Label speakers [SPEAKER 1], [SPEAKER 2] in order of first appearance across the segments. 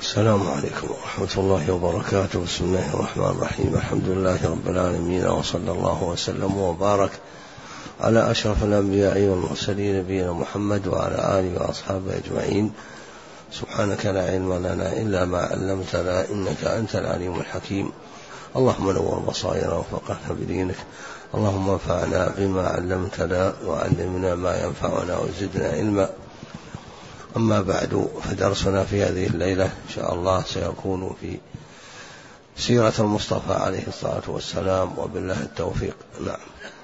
[SPEAKER 1] السلام عليكم ورحمة الله وبركاته. بسم الله الرحمن الرحيم. الحمد لله رب العالمين، وصلى الله وسلم وبارك على أشرف الأنبياء والمرسلين نبينا محمد وعلى آله وأصحابه أجمعين. سبحانك لا علم لنا إلا ما علمتنا إنك أنت العليم الحكيم. اللهم نور بصائرنا وفقهنا بدينك. اللهم انفعنا بما علمتنا وعلمنا ما ينفعنا وزدنا علما. أما بعد، فدرسنا في هذه الليلة إن شاء الله سيكون في سيرة المصطفى عليه الصلاة والسلام، وبالله التوفيق. نعم.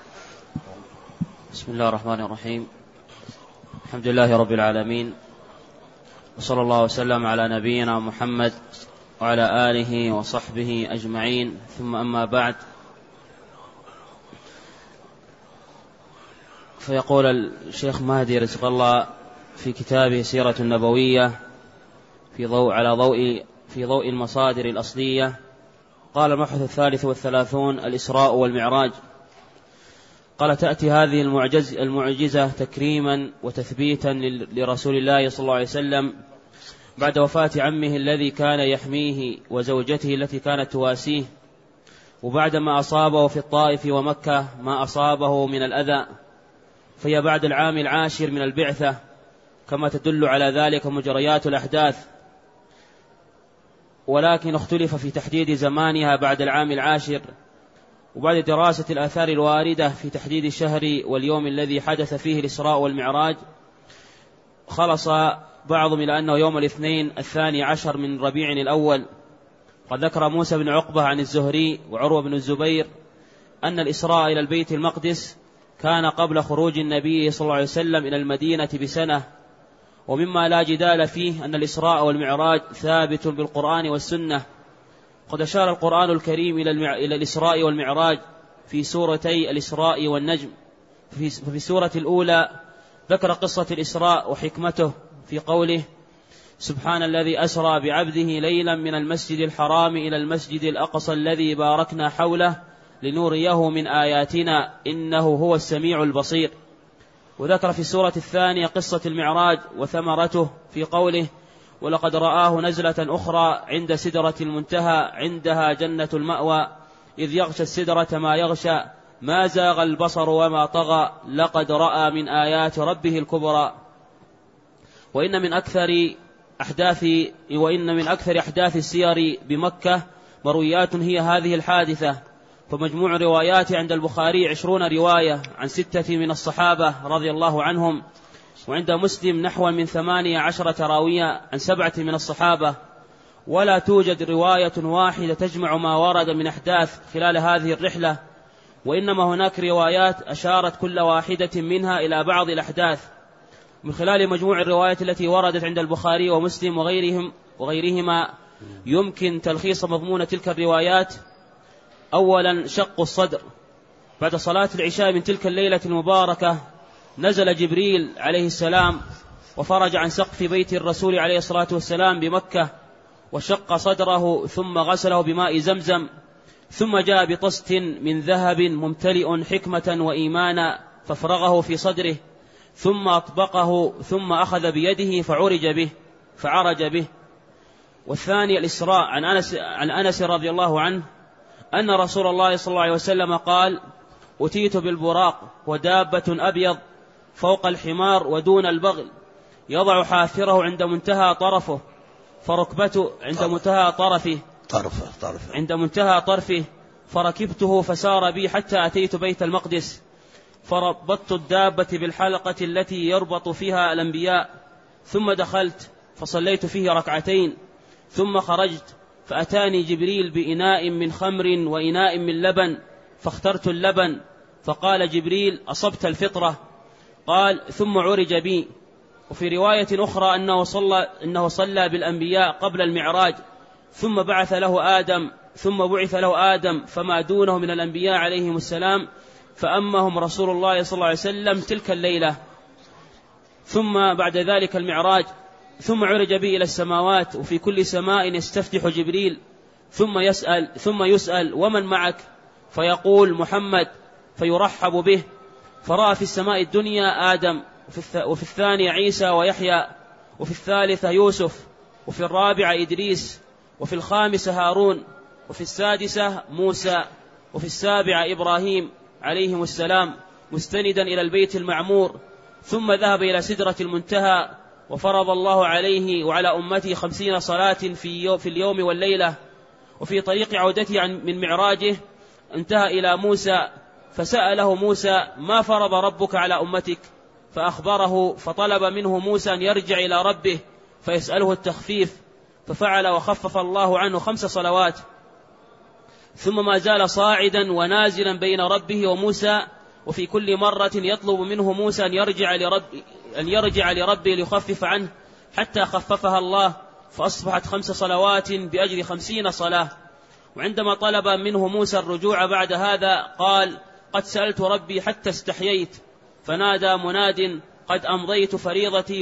[SPEAKER 2] بسم الله الرحمن الرحيم. الحمد لله رب العالمين، وصلى الله وسلم على نبينا محمد وعلى آله وصحبه أجمعين، ثم أما بعد. فيقول الشيخ مهدي رزق الله في كتابه سيرة النبوية في ضوء المصادر الأصلية، قال المبحث 33 الإسراء والمعراج. قال: تأتي هذه المعجزة تكريما وتثبيتا لرسول الله صلى الله عليه وسلم بعد وفاة عمه الذي كان يحميه وزوجته التي كانت تواسيه، وبعد ما أصابه في الطائف ومكة ما أصابه من الأذى، فهي بعد العام 10 من البعثة، كما تدل على ذلك مجريات الأحداث، ولكن اختلف في تحديد زمانها بعد العام 10. وبعد دراسة الآثار الواردة في تحديد الشهر واليوم الذي حدث فيه الإسراء والمعراج، خلص بعضهم إلى أنه يوم الاثنين 12 من ربيع الأول. قد ذكر موسى بن عقبة عن الزهري وعروة بن الزبير أن الإسراء إلى البيت المقدس كان قبل خروج النبي صلى الله عليه وسلم إلى المدينة بسنة. ومما لا جدال فيه أن الإسراء والمعراج ثابت بالقرآن والسنة. قد أشار القرآن الكريم إلى الإسراء والمعراج في سورتي الإسراء والنجم. ففي السورة الأولى ذكر قصة الإسراء وحكمته في قوله: سبحان الذي أسرى بعبده ليلا من المسجد الحرام إلى المسجد الأقصى الذي باركنا حوله لنريه من آياتنا إنه هو السميع البصير. وذكر في السورة الثانية قصة المعراج وثمرته في قوله: ولقد رآه نزلة أخرى عند سدرة المنتهى عندها جنة المأوى إذ يغشى السدرة ما يغشى ما زاغ البصر وما طغى لقد رأى من آيات ربه الكبرى. وإن من أكثر أحداث السير بمكة مرويات هي هذه الحادثة. فمجموع روايات عند البخاري 20 رواية عن 6 من الصحابة رضي الله عنهم، وعند مسلم نحو من 18 راوية عن 7 من الصحابة. ولا توجد رواية واحدة تجمع ما ورد من أحداث خلال هذه الرحلة، وإنما هناك روايات أشارت كل واحدة منها إلى بعض الأحداث. من خلال مجموع الروايات التي وردت عند البخاري ومسلم وغيرهما يمكن تلخيص مضمون تلك الروايات. أولا، شق الصدر. بعد صلاة العشاء من تلك الليلة المباركة نزل جبريل عليه السلام وفرج عن سقف بيت الرسول عليه الصلاة والسلام بمكة، وشق صدره ثم غسله بماء زمزم، ثم جاء بطست من ذهب ممتلئ حكمة وإيمانا فافرغه في صدره، ثم أطبقه، ثم أخذ بيده فعرج به. والثاني الإسراء. عن أنس رضي الله عنه أن رسول الله صلى الله عليه وسلم قال: أتيت بالبراق ودابة أبيض فوق الحمار ودون البغل، يضع حافره عند منتهى طرفه فركبته عند منتهى طرفه فركبته فسار بي حتى أتيت بيت المقدس، فربطت الدابة بالحلقة التي يربط فيها الأنبياء، ثم دخلت فصليت فيه 2 ركعتين، ثم خرجت فأتاني جبريل بإناء من خمر وإناء من لبن، فاخترت اللبن، فقال جبريل: أصبت الفطرة. قال: ثم عرج بي. وفي رواية أخرى أنه صلى بالأنبياء قبل المعراج، ثم بعث له آدم فما دونه من الأنبياء عليهم السلام، فأمهم رسول الله صلى الله عليه وسلم تلك الليلة. ثم بعد ذلك المعراج، ثم عرج به إلى السماوات، وفي كل سماء يستفتح جبريل ثم يسأل: ومن معك؟ فيقول: محمد، فيرحب به. فرأى في السماء الدنيا آدم، وفي الثانية عيسى ويحيى، وفي الثالثة يوسف، وفي الرابعة إدريس، وفي الخامسة هارون، وفي السادسة موسى، وفي السابعة إبراهيم عليهم السلام مستندا إلى البيت المعمور، ثم ذهب إلى سدرة المنتهى، وفرض الله عليه وعلى أمته 50 صلاة في اليوم والليلة. وفي طريق عودته من معراجه انتهى إلى موسى، فسأله موسى: ما فرض ربك على أمتك؟ فأخبره، فطلب منه موسى أن يرجع إلى ربه فيسأله التخفيف، ففعل وخفف الله عنه 5 صلوات. ثم ما زال صاعدا ونازلا بين ربه وموسى، وفي كل مرة يطلب منه موسى أن يرجع لربه ليخفف عنه، حتى خففها الله، فأصبحت 5 صلوات بأجر 50 صلاة. وعندما طلب منه موسى الرجوع بعد هذا قال: قد سألت ربي حتى استحييت، فنادى مناد: قد أمضيت فريضتي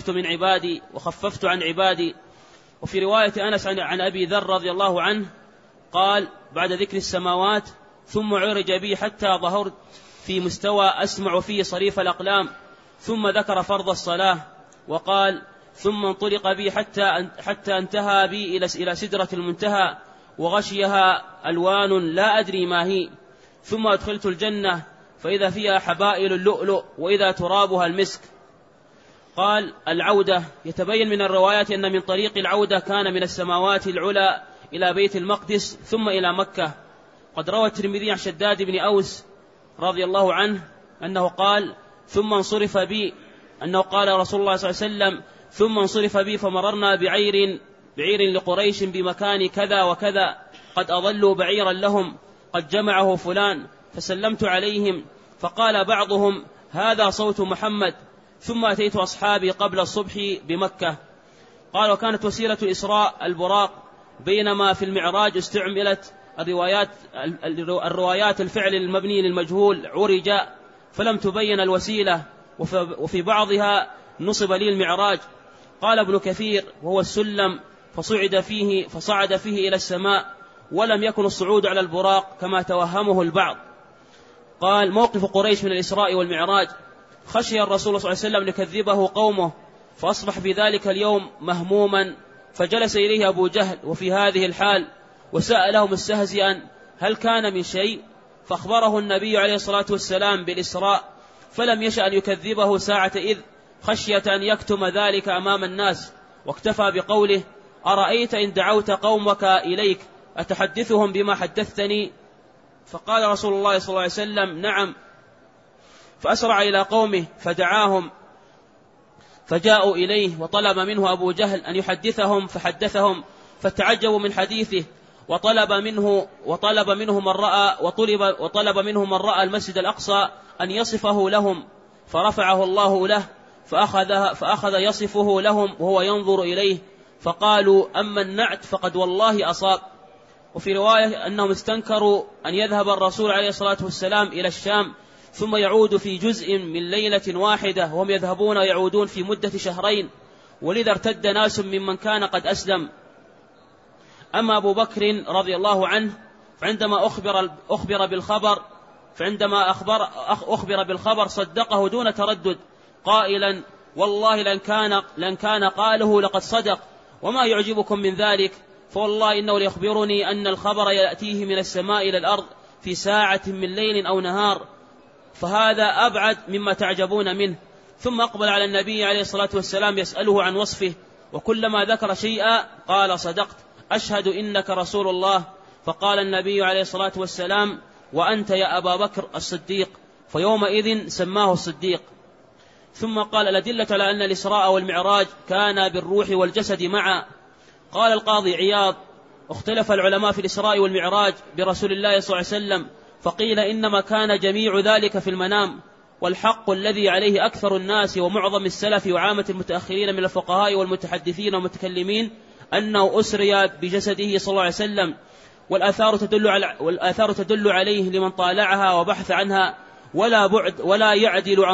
[SPEAKER 2] وخففت عن عبادي. وفي رواية أنس عن أبي ذر رضي الله عنه قال بعد ذكر السماوات: ثم عرج بي حتى ظهرت في مستوى أسمع فيه صريف الأقلام، ثم ذكر فرض الصلاة وقال: ثم انطلق بي حتى انتهى بي إلى سدرة المنتهى، وغشيها ألوان لا أدري ما هي، ثم أدخلت الجنة فإذا فيها حبائل اللؤلؤ وإذا ترابها المسك. قال: العودة يتبين من الروايات أن من طريق العودة كان من السماوات العلى إلى بيت المقدس ثم إلى مكة. قد روى الترمذي عن شداد بن أوس رضي الله عنه أنه قال: ثم انصرف بي، أنه قال رسول الله صلى الله عليه وسلم: ثم انصرف بي فمررنا بعير لقريش بمكان كذا وكذا، قد أضلوا بعيرا لهم قد جمعه فلان، فسلمت عليهم، فقال بعضهم: هذا صوت محمد. ثم أتيت أصحابي قبل الصبح بمكة. قال: وكانت وسيلة إسراء البراق، بينما في المعراج استعملت الروايات الفعل المبني للمجهول عرج، فلم تبين الوسيلة، وفي بعضها نصب لي المعراج. قال ابن كثير: وهو السلم فصعد فيه إلى السماء، ولم يكن الصعود على البراق كما توهمه البعض. قال: موقف قريش من الإسراء والمعراج: خشي الرسول صلى الله عليه وسلم ليكذبه قومه، فأصبح في ذلك اليوم مهموما، فجلس إليه أبو جهل وفي هذه الحال، وسأله مستهزئا: هل كان من شيء؟ فأخبره النبي عليه الصلاة والسلام بالإسراء، فلم يشأ أن يكذبه ساعة إذ، خشية أن يكتم ذلك أمام الناس، واكتفى بقوله: أرأيت إن دعوت قومك إليك أتحدثهم بما حدثتني؟ فقال رسول الله صلى الله عليه وسلم: نعم. فأسرع إلى قومه فدعاهم، فجاءوا إليه، وطلب منه أبو جهل أن يحدثهم فحدثهم، فتعجبوا من حديثه، وطلب منه من رأى المسجد الأقصى أن يصفه لهم، فرفعه الله له، فأخذ يصفه لهم وهو ينظر إليه، فقالوا: أما النعت فقد والله أصاب. وفي رواية أنهم استنكروا أن يذهب الرسول عليه الصلاة والسلام إلى الشام ثم يعود في جزء من ليلة واحدة، وهم يذهبون ويعودون في مدة 2 شهرين، ولذا ارتد ناس ممن كان قد أسلم. أما أبو بكر رضي الله عنه فعندما أخبر بالخبر صدقه دون تردد، قائلا: والله لن كان قاله لقد صدق، وما يعجبكم من ذلك؟ فوالله إنه ليخبرني أن الخبر يأتيه من السماء إلى الأرض في ساعة من ليل أو نهار، فهذا أبعد مما تعجبون منه. ثم أقبل على النبي عليه الصلاة والسلام يسأله عن وصفه، وكلما ذكر شيئا قال: صدقت، أشهد إنك رسول الله. فقال النبي عليه الصلاة والسلام: وأنت يا أبا بكر الصديق، فيومئذ سماه الصديق. ثم قال: الأدلة على أن الإسراء والمعراج كان بالروح والجسد معا. قال القاضي عياض: اختلف العلماء في الإسراء والمعراج برسول الله صلى الله عليه وسلم، فقيل إنما كان جميع ذلك في المنام، والحق الذي عليه أكثر الناس ومعظم السلف وعامة المتأخرين من الفقهاء والمتحدثين والمتكلمين أنه أسري بجسده صلى الله عليه وسلم، والآثار تدل عليه لمن طالعها وبحث عنها، ولا يعدل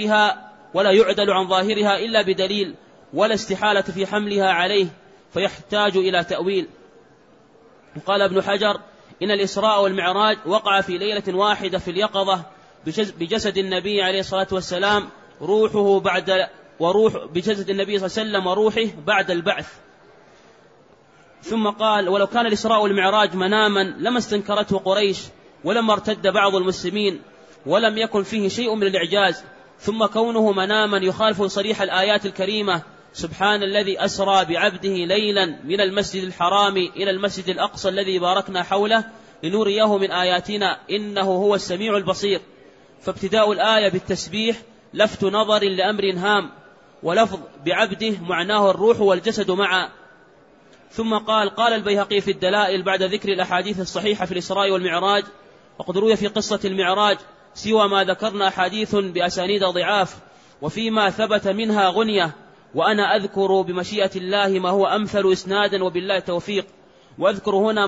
[SPEAKER 2] عن ظاهرها إلا بدليل، ولا استحالة في حملها عليه، فيحتاج إلى تأويل. وقال ابن حجر: إن الإسراء والمعراج وقع في ليلة واحدة في اليقظة بجسد النبي عليه الصلاة والسلام بجسد النبي صلى الله عليه وسلم وروحه بعد البعث. ثم قال: ولو كان الإسراء والمعراج مناما لما استنكرته قريش ولما ارتد بعض المسلمين ولم يكن فيه شيء من الإعجاز، ثم كونه مناما يخالف صريح الآيات الكريمة: سبحان الذي أسرى بعبده ليلا من المسجد الحرام إلى المسجد الأقصى الذي باركنا حوله لنريه من آياتنا إنه هو السميع البصير. فابتداء الآية بالتسبيح لفت نظر لأمر هام، ولفظ بعبده معناه الروح والجسد معا. ثم قال البيهقي في الدلائل بعد ذكر الأحاديث الصحيحة في الإسراء والمعراج: وقد روي في قصة المعراج سوى ما ذكرنا حديث بأسانيد ضعاف، وفيما ثبت منها غنية، وأنا أذكر بمشيئة الله ما هو أمثل إسنادا وبالله التوفيق. وأذكر هنا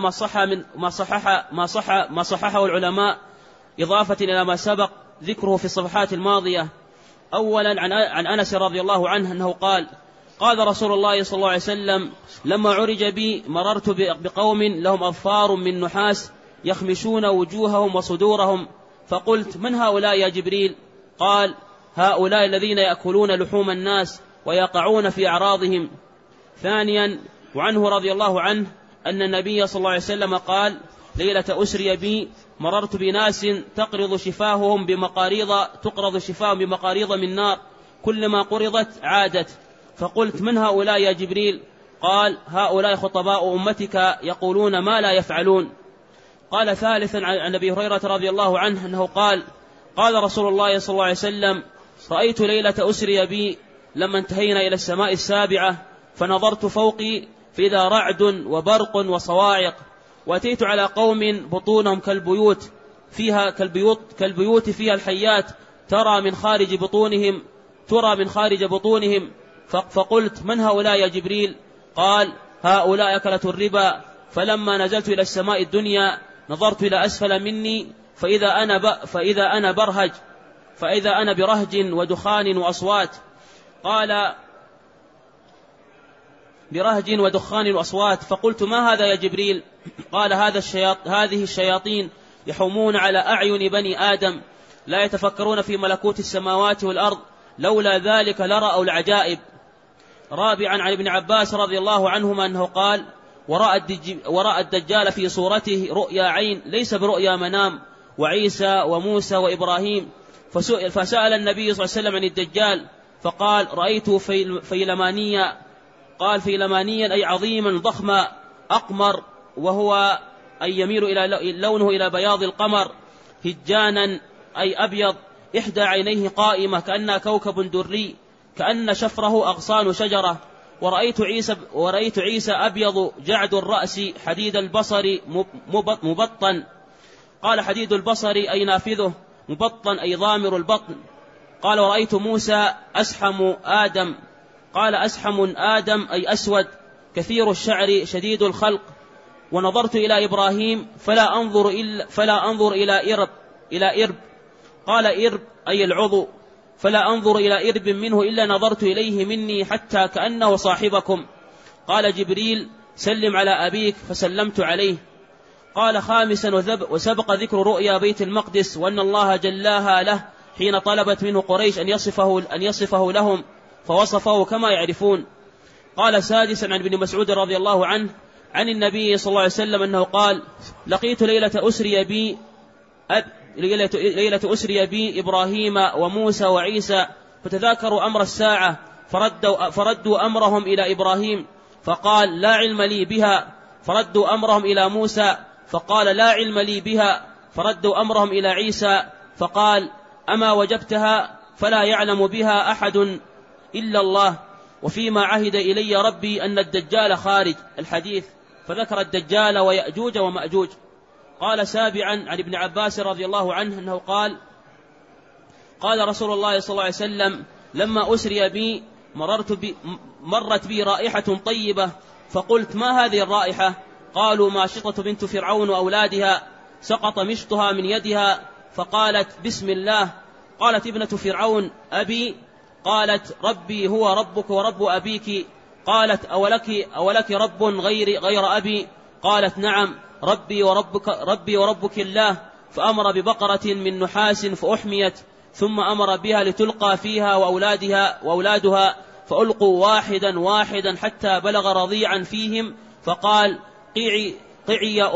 [SPEAKER 2] ما صححه العلماء إضافة إلى ما سبق ذكره في الصفحات الماضية. أولا عن أنس رضي الله عنه أنه قال رسول الله صلى الله عليه وسلم: لما عرج بي مررت بقوم لهم أظفار من نحاس يخمشون وجوههم وصدورهم، فقلت: من هؤلاء يا جبريل؟ قال: هؤلاء الذين يأكلون لحوم الناس ويقعون في أعراضهم. ثانيا وعنه رضي الله عنه أن النبي صلى الله عليه وسلم قال: ليلة أسري بي مررت بناس تقرض شفاههم بمقاريض من نار، كلما قرضت عادت، فقلت: من هؤلاء يا جبريل؟ قال: هؤلاء خطباء أمتك يقولون ما لا يفعلون. قال ثالثا عن أبي هريرة رضي الله عنه أنه قال رسول الله صلى الله عليه وسلم: رأيت ليلة أسري بي لما انتهينا إلى السماء السابعة فنظرت فوقي فإذا رعد وبرق وصواعق، وأتيت على قوم بطونهم كالبيوت فيها الحيات ترى من خارج بطونهم، فقلت: من هؤلاء يا جبريل؟ قال: هؤلاء أكلة الربا. فلما نزلت إلى السماء الدنيا نظرت إلى أسفل مني فإذا أنا برهج ودخان وأصوات. قال: برهج ودخان وأصوات. فقلت: ما هذا يا جبريل؟ قال: هذه الشياطين يحومون على أعين بني آدم لا يتفكرون في ملكوت السماوات والأرض، لولا ذلك لرأوا العجائب. رابعا عن ابن عباس رضي الله عنهما أنه قال: ورأى الدجال في صورته رؤيا عين ليس برؤيا منام، وعيسى وموسى وإبراهيم. فسأل النبي صلى الله عليه وسلم عن الدجال فقال: رأيته فيلمانيا. قال: فيلمانيا أي عظيما ضخما أقمر، وهو أي يميل إلى لونه إلى بياض القمر، هجانا أي أبيض، إحدى عينيه قائمة كأنها كوكب دري، كأن شفره أغصان شجرة. ورأيت عيسى أبيض جعد الرأس حديد البصر مبطن. قال: حديد البصر أي نافذه، مبطن أي ضامر البطن. قال: ورأيت موسى أسحم آدم. قال: أسحم آدم أي أسود كثير الشعر شديد الخلق. ونظرت إلى إبراهيم فلا أنظر إلى إرب. قال: إرب أي العضو، فلا أنظر إلى إرب منه إلا نظرت إليه مني حتى كأنه صاحبكم. قال جبريل: سلم على أبيك، فسلمت عليه. قال: خامسا وسبق ذكر رؤيا بيت المقدس وأن الله جلاها له حين طلبت منه قريش أن يصفه لهم، فوصفه كما يعرفون. قال: سادسا عن ابن مسعود رضي الله عنه عن النبي صلى الله عليه وسلم أنه قال: لقيت ليلة أسري بي إبراهيم وموسى وعيسى، فتذاكروا أمر الساعة فردوا أمرهم إلى إبراهيم فقال: لا علم لي بها. فردوا أمرهم إلى موسى فقال: لا علم لي بها. فردوا أمرهم إلى عيسى فقال: أما وجبتها؟ فلا يعلم بها أحد إلا الله، وفيما عهد إلي ربي أن الدجال خارج. الحديث. فذكر الدجال ويأجوج ومأجوج. قال: سابعا عن ابن عباس رضي الله عنه أنه قال رسول الله صلى الله عليه وسلم: لما أسري بي مرت بي رائحة طيبة، فقلت: ما هذه الرائحة؟ قالوا: ماشطة بنت فرعون وأولادها، سقط مشطها من يدها، فقالت: بسم الله. قالت ابنة فرعون: أبي؟ قالت: ربي هو ربك ورب أبيك. قالت: أولك رب غير أبي؟ قالت: نعم، ربي وربك الله. فأمر ببقرة من نحاس فأحميت، ثم أمر بها لتلقى فيها وأولادها، فألقوا واحدا حتى بلغ رضيعا فيهم فقال قعي يا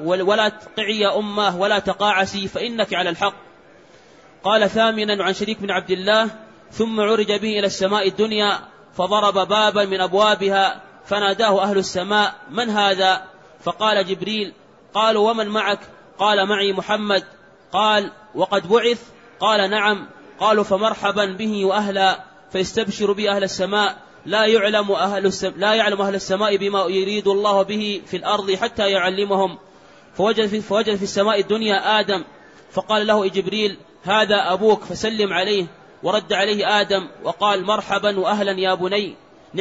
[SPEAKER 2] أمه ولا تقاعسي فإنك على الحق. قال ثامنا عن شريك بن عبد الله: ثم عرج به إلى السماء الدنيا فضرب بابا من أبوابها فناداه أهل السماء: من هذا؟ فقال: جبريل. قالوا: ومن معك؟ قال: معي محمد. قال: وقد بعث؟ قال: نعم. قالوا: فمرحبا به وأهلا، فيستبشر به أهل السماء. لا يعلم أهل السماء بما يريد الله به في الأرض حتى يعلمهم. فوجد في السماء الدنيا آدم، فقال له جبريل: هذا أبوك فسلم عليه. ورد عليه آدم وقال: مرحبا وأهلا يا بني،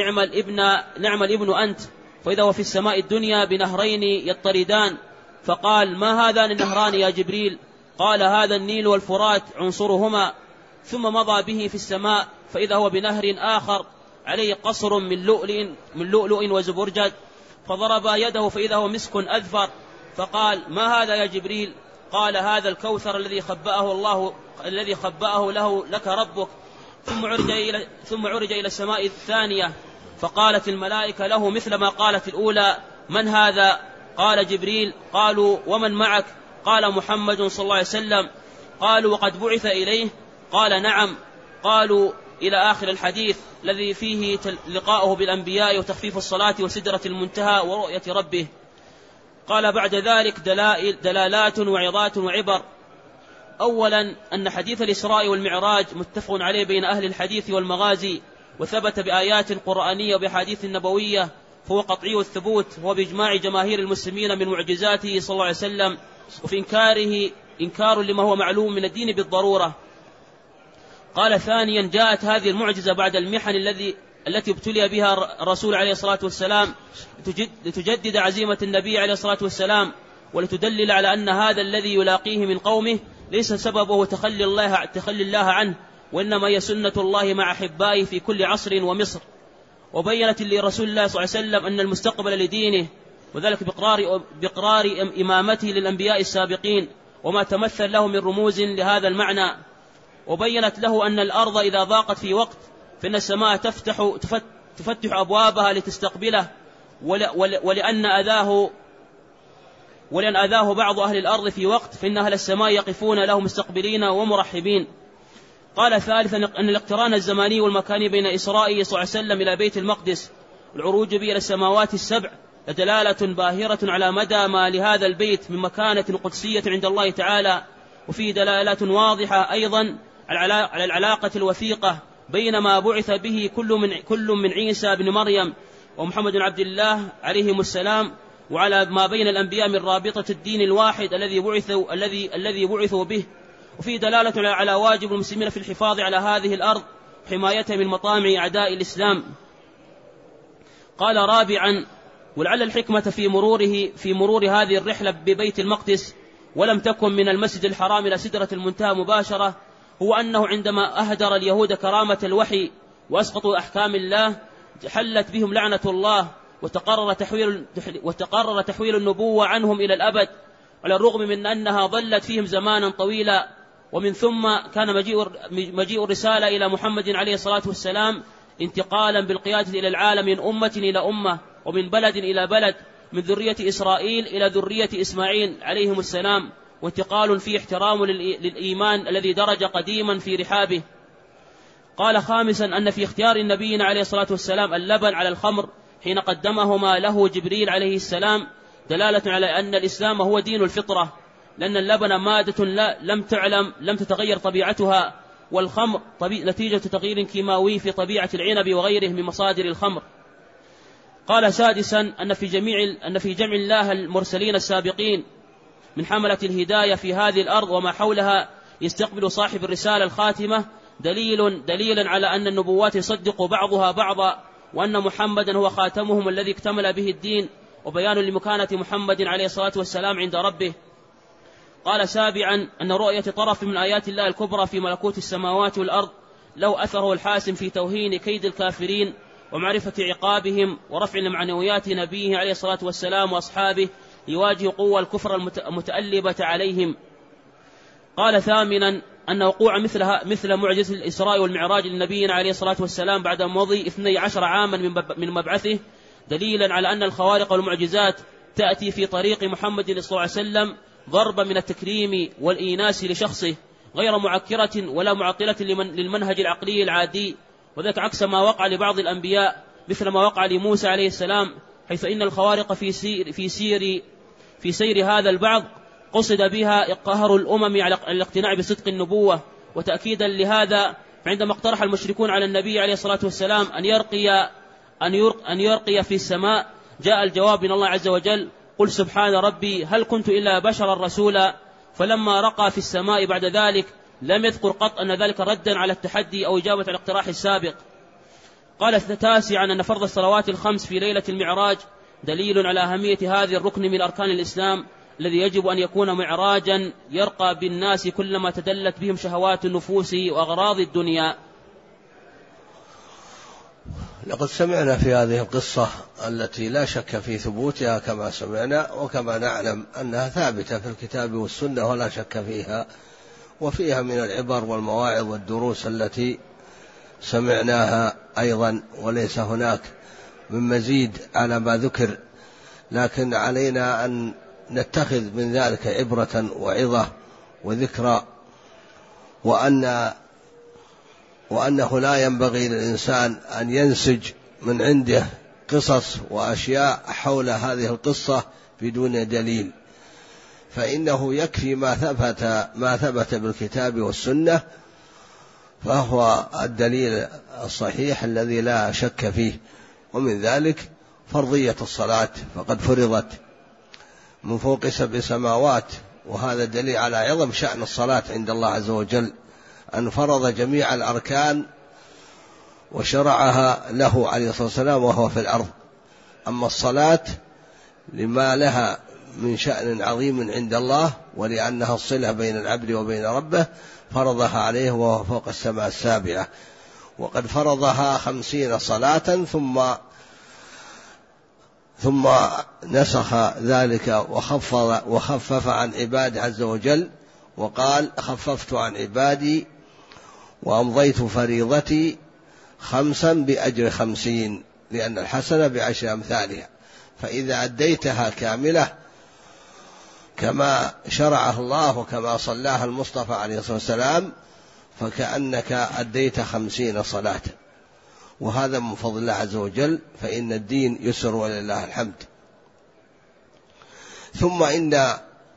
[SPEAKER 2] نعم الابن أنت. فإذا هو في السماء الدنيا بنهرين يضطردان، فقال: ما هذان النهران يا جبريل؟ قال: هذا النيل والفرات عنصرهما. ثم مضى به في السماء فإذا هو بنهر آخر عليه قصر من لؤلؤ وزبرجد، فضرب يده فإذا هو مسك أذفر، فقال: ما هذا يا جبريل؟ قال: هذا الكوثر الذي خبأه لك ربك. ثم عرج إلى السماء الثانية، فقالت الملائكة له مثل ما قالت الأولى: من هذا؟ قال: جبريل. قالوا: ومن معك؟ قال: محمد صلى الله عليه وسلم. قالوا: وقد بعث إليه؟ قال: نعم. قالوا: إلى آخر الحديث الذي فيه لقاؤه بالأنبياء وتخفيف الصلاة وسدرة المنتهى ورؤية ربه. قال: بعد ذلك دلالات وعظات وعبر. أولا، أن حديث الإسراء والمعراج متفق عليه بين أهل الحديث والمغازي، وثبت بآيات قرآنية وبحديث نبوية، فهو قطعي الثبوت، وهو بإجماع جماهير المسلمين من معجزاته صلى الله عليه وسلم، وفي إنكاره إنكار لما هو معلوم من الدين بالضرورة. قال: ثانيا، جاءت هذه المعجزة بعد المحن التي ابتلي بها الرسول عليه الصلاة والسلام لتجدد عزيمة النبي عليه الصلاة والسلام، ولتدلل على أن هذا الذي يلاقيه من قومه ليس سببه تخلي الله عنه، وإنما هي سنة الله مع أحبائه في كل عصر ومصر. وبينت لرسول الله صلى الله عليه وسلم أن المستقبل لدينه، وذلك بإقرار إمامته للأنبياء السابقين وما تمثل له من رموز لهذا المعنى. وبينت له أن الأرض إذا ضاقت في وقت فإن السماء تفتح أبوابها لتستقبله، ولأن أذاه بعض أهل الأرض في وقت فإن أهل السماء يقفون له مستقبلين ومرحبين. قال: ثالثا، أن الاقتران الزماني والمكاني بين إسرائيل صلى الله عليه وسلم إلى بيت المقدس والعروج به إلى السماوات السبع دلالة باهرة على مدى ما لهذا البيت من مكانة قدسية عند الله تعالى، وفيه دلالات واضحة أيضا على العلاقة الوثيقة بين ما بعث به كل من عيسى بن مريم ومحمد بن عبد الله عليهم السلام، وعلى ما بين الأنبياء من رابطة الدين الواحد الذي بعثوا به. وفيه دلالة على واجب المسلمين في الحفاظ على هذه الأرض حمايتها من مطامع أعداء الإسلام. قال: رابعا، ولعل الحكمة في مرور هذه الرحلة ببيت المقدس ولم تكن من المسجد الحرام إلى سدرة المنتهى مباشرة، هو أنه عندما أهدر اليهود كرامة الوحي وأسقطوا أحكام الله حلت بهم لعنة الله، وتقرر تحويل النبوة عنهم إلى الأبد، على الرغم من أنها ظلت فيهم زمانا طويلا. ومن ثم كان مجيء الرسالة إلى محمد عليه الصلاة والسلام انتقالا بالقيادة إلى العالم من أمة إلى أمة، ومن بلد إلى بلد، من ذرية إسرائيل إلى ذرية إسماعيل عليهم السلام، وانتقال فيه احترام للإيمان الذي درج قديما في رحابه. قال: خامسا، أن في اختيار النبي عليه الصلاة والسلام اللبن على الخمر حين قدمهما له جبريل عليه السلام دلالة على أن الإسلام هو دين الفطرة، لأن اللبن مادة لم تتغير طبيعتها، والخمر نتيجة تغيير كيماوي في طبيعة العنب وغيره من مصادر الخمر. قال: سادسا، أن في جمع الله المرسلين السابقين من حملة الهداية في هذه الأرض وما حولها يستقبل صاحب الرسالة الخاتمة دليل على أن النبوات يصدق بعضها بعضا، وأن محمدا هو خاتمهم الذي اكتمل به الدين، وبيان لمكانة محمد عليه الصلاة والسلام عند ربه. قال: سابعا، أن رؤية طرف من آيات الله الكبرى في ملكوت السماوات والأرض له أثره الحاسم في توهين كيد الكافرين ومعرفة عقابهم ورفع معنويات نبيه عليه الصلاة والسلام وأصحابه ليواجه قوى الكفر المتألبة عليهم. قال: ثامنا، أن وقوع مثل معجزة الإسراء والمعراج للنبي عليه الصلاة والسلام بعد مضي 12 عاما من مبعثه دليلا على أن الخوارق والمعجزات تأتي في طريق محمد صلى الله عليه وسلم ضربا من التكريم والإيناس لشخصه، غير معكرة ولا معطلة للمنهج العقلي العادي، وذلك عكس ما وقع لبعض الأنبياء مثل ما وقع لموسى عليه السلام، حيث إن الخوارق في سير هذا البعض قصد بها قهر الأمم على الاقتناع بصدق النبوة. وتأكيدا لهذا فعندما اقترح المشركون على النبي عليه الصلاة والسلام أن يرقي في السماء، جاء الجواب من الله عز وجل: قل سبحان ربي هل كنت إلا بشرا رسولا. فلما رقى في السماء بعد ذلك لم يذكر قط أن ذلك ردا على التحدي أو إجابة على الاقتراح السابق. قال تاسعا أن فرض الصلوات الخمس في ليلة المعراج دليل على أهمية هذه الركن من أركان الإسلام، الذي يجب أن يكون معراجا يرقى بالناس كلما تدلت بهم شهوات النفوس وأغراض الدنيا.
[SPEAKER 1] لقد سمعنا في هذه القصة التي لا شك في ثبوتها كما سمعنا، وكما نعلم أنها ثابتة في الكتاب والسنة ولا شك فيها، وفيها من العبر والمواعظ والدروس التي سمعناها أيضا، وليس هناك من مزيد على ما ذكر، لكن علينا أن نتخذ من ذلك عبرة وعظة وذكرى، وأنه لا ينبغي للإنسان أن ينسج من عنده قصص وأشياء حول هذه القصة بدون دليل، فإنه يكفي ما ثبت بالكتاب والسنة، فهو الدليل الصحيح الذي لا شك فيه. ومن ذلك فرضية الصلاة، فقد فرضت من فوق 7 سماوات، وهذا دليل على عظم شأن الصلاة عند الله عز وجل، أن فرض جميع الأركان وشرعها له عليه الصلاة والسلام وهو في الأرض. أما الصلاة لما لها من شأن عظيم عند الله، ولأنها الصلة بين العبد وبين ربه، فرضها عليه وهو فوق السماء السابعة، وقد فرضها 50 صلاة ثم نسخ ذلك وخفف عن عباده عز وجل، وقال: خففت عن عبادي وأمضيت فريضتي 5 بأجر 50، لأن الحسنة ب10 أمثالها. فإذا أديتها كاملة كما شرعه الله وكما صلاها المصطفى عليه الصلاة والسلام، فكأنك أديت 50 صلاة، وهذا من فضل الله عز وجل، فإن الدين يسر ولله الحمد. ثم إن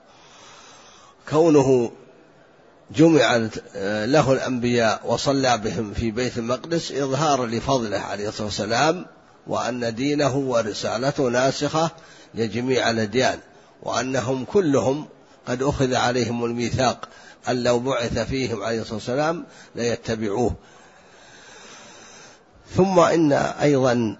[SPEAKER 1] كونه جمع له الأنبياء وصلى بهم في بيت المقدس إظهار لفضله عليه الصلاة والسلام، وأن دينه ورسالته ناسخة لجميع الأديان، وأنهم كلهم قد أخذ عليهم الميثاق أن لو بعث فيهم عليه الصلاة والسلام ليتبعوه. ثم إن أيضا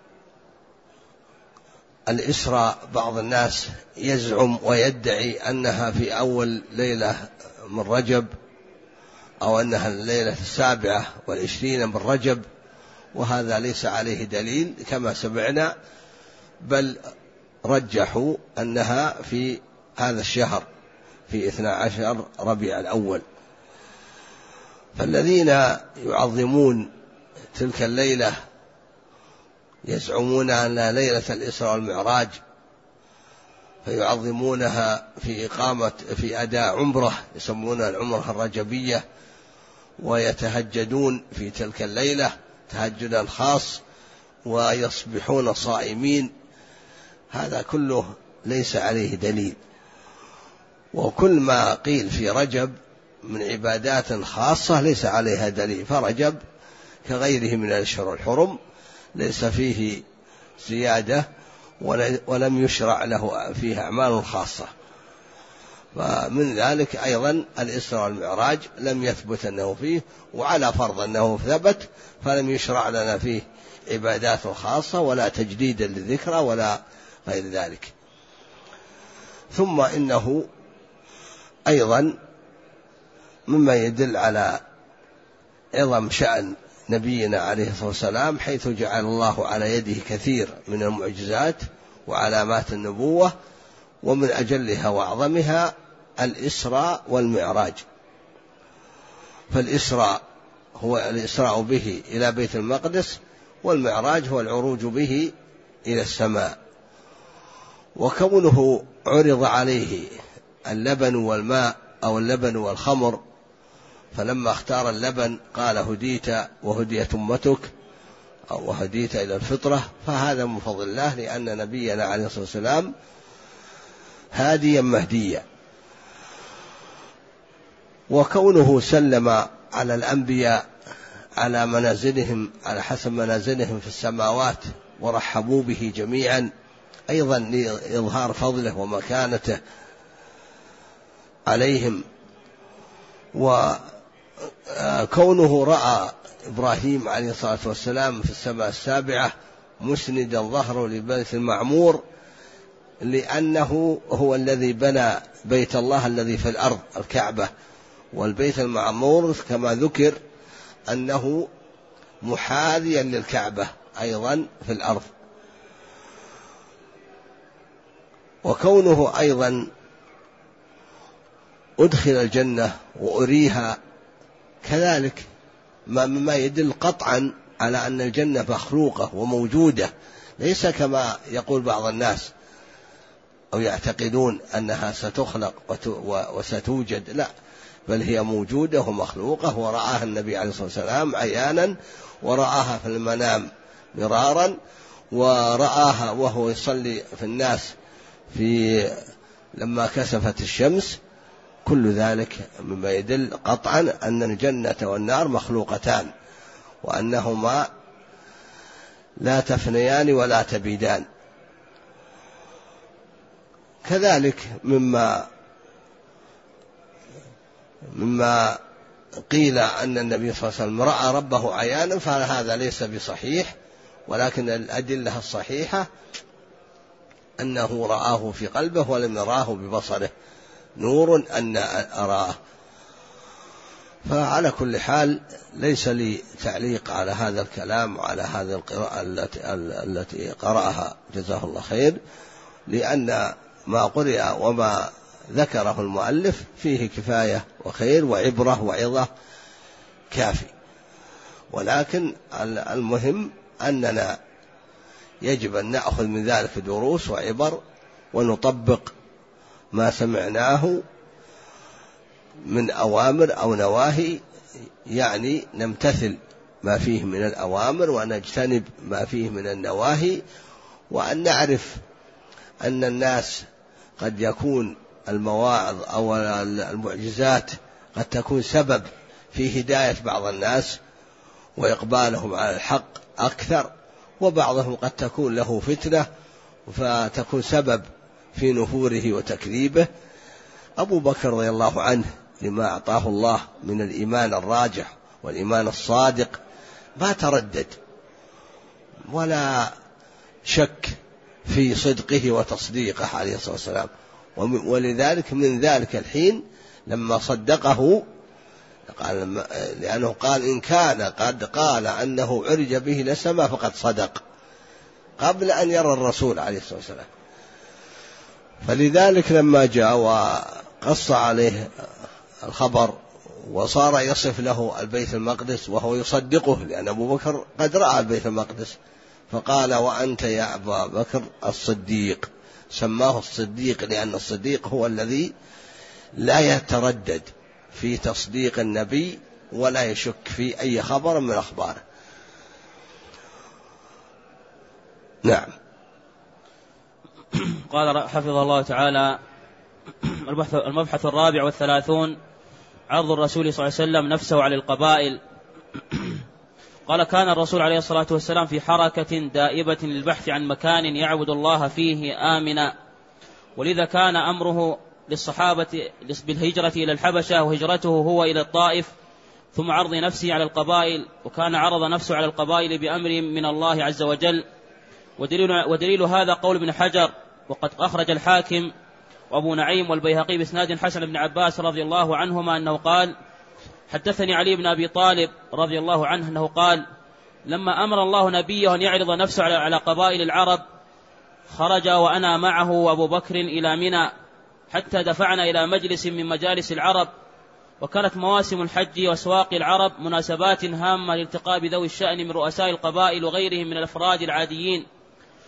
[SPEAKER 1] الإسراء بعض الناس يزعم ويدعي أنها في أول ليلة من رجب، أو أنها الليلة 27 من رجب، وهذا ليس عليه دليل كما سمعنا، بل رجحوا أنها في هذا الشهر في 12 ربيع الأول. فالذين يعظمون تلك الليلة يزعمون أنها ليلة الإسراء والمعراج، فيعظمونها في أداء عمرة يسمونها العمرة الرجبية، ويتهجدون في تلك الليلة تهجدا خاص، ويصبحون صائمين. هذا كله ليس عليه دليل، وكل ما قيل في رجب من عبادات خاصة ليس عليها دليل، فرجب كغيره من الأشهر الحرم ليس فيه زيادة ولم يشرع له فيه أعمال خاصة. فمن ذلك أيضا الإسراء والمعراج لم يثبت أنه فيه، وعلى فرض أنه ثبت فلم يشرع لنا فيه عبادات خاصة ولا تجديدا للذكرى ولا غير ذلك. ثم إنه أيضا مما يدل على عظم شأن نبينا عليه الصلاة والسلام، حيث جعل الله على يده كثير من المعجزات وعلامات النبوة، ومن أجلها وأعظمها الإسراء والمعراج. فالإسراء هو الإسراء به إلى بيت المقدس، والمعراج هو العروج به إلى السماء. وكونه عرض عليه اللبن والماء أو اللبن والخمر، فلما اختار اللبن قال هديت وهديت أمتك أو هديت إلى الفطرة، فهذا من فضل الله، لأن نبينا عليه الصلاة والسلام هاديا مهديا. وكونه سلم على الأنبياء على منازلهم على حسب منازلهم في السماوات ورحبوا به جميعا أيضا لإظهار فضله ومكانته عليهم. وكونه رأى إبراهيم عليه الصلاة والسلام في السماء السابعة مسندا ظهره للبيت المعمور، لأنه هو الذي بنى بيت الله الذي في الأرض الكعبة، والبيت المعمور كما ذكر أنه محاذيا للكعبة أيضا في الأرض. وكونه أيضا أدخل الجنة وأريها كذلك مما يدل قطعا على أن الجنة مخلوقة وموجودة، ليس كما يقول بعض الناس أو يعتقدون أنها ستخلق وستوجد، لا، بل هي موجودة ومخلوقة، ورآها النبي عليه الصلاة والسلام عيانا، ورآها في المنام مرارا، ورآها وهو يصلي في الناس لما كسفت الشمس. كل ذلك مما يدل قطعا أن الجنة والنار مخلوقتان، وأنهما لا تفنيان ولا تبيدان. كذلك مما قيل أن النبي صلى الله عليه وسلم رأى ربه عيانا، فهذا ليس بصحيح، ولكن الأدلة الصحيحة أنه رآه في قلبه ولم يراه ببصره، نور أن أراه. فعلى كل حال ليس لي تعليق على هذا الكلام وعلى هذه القراءة التي قرأها جزاه الله خير، لأن ما قرأ وما ذكره المؤلف فيه كفاية وخير وعبرة وعظة كافي. ولكن المهم أننا يجب أن نأخذ من ذلك دروس وعبر، ونطبق ما سمعناه من أوامر أو نواهي، يعني نمتثل ما فيه من الأوامر ونجتنب ما فيه من النواهي، وأن نعرف أن الناس قد يكون المواعظ أو المعجزات قد تكون سبب في هداية بعض الناس وإقبالهم على الحق أكثر، وبعضهم قد تكون له فتنة فتكون سبب في نفوره وتكذيبه. أبو بكر رضي الله عنه لما أعطاه الله من الإيمان الراجح والإيمان الصادق ما تردد ولا شك في صدقه وتصديقه عليه الصلاة والسلام، ولذلك من ذلك الحين لما صدقه قال، لأنه قال إن كان قد قال أنه عرج به إلى السماء فقد صدق، قبل أن يرى الرسول عليه الصلاة والسلام. فلذلك لما جاء وقص عليه الخبر وصار يصف له البيت المقدس وهو يصدقه، لأن أبو بكر قد رأى البيت المقدس، فقال وأنت يا أبا بكر الصديق، سماه الصديق لأن الصديق هو الذي لا يتردد في تصديق النبي ولا يشك في أي خبر من أخباره. نعم.
[SPEAKER 2] قال حفظه الله تعالى: المبحث 34 عرض الرسول صلى الله عليه وسلم نفسه على القبائل. قال: كان الرسول عليه الصلاة والسلام في حركة دائبة للبحث عن مكان يعبد الله فيه آمنا، ولذا كان أمره للصحابة بالهجرة إلى الحبشة، وهجرته هو إلى الطائف، ثم عرض نفسه على القبائل. وكان عرض نفسه على القبائل بأمر من الله عز وجل. ودليل هذا قول ابن حجر: وقد أخرج الحاكم وأبو نعيم والبيهقي بإسناد حسن بن عباس رضي الله عنهما أنه قال: حدثني علي بن أبي طالب رضي الله عنه أنه قال: لما أمر الله نبيه أن يعرض نفسه على قبائل العرب، خرج وأنا معه وأبو بكر إلى منى، حتى دفعنا إلى مجلس من مجالس العرب. وكانت مواسم الحج وأسواق العرب مناسبات هامة لالتقاء بذوي الشأن من رؤساء القبائل وغيرهم من الأفراد العاديين،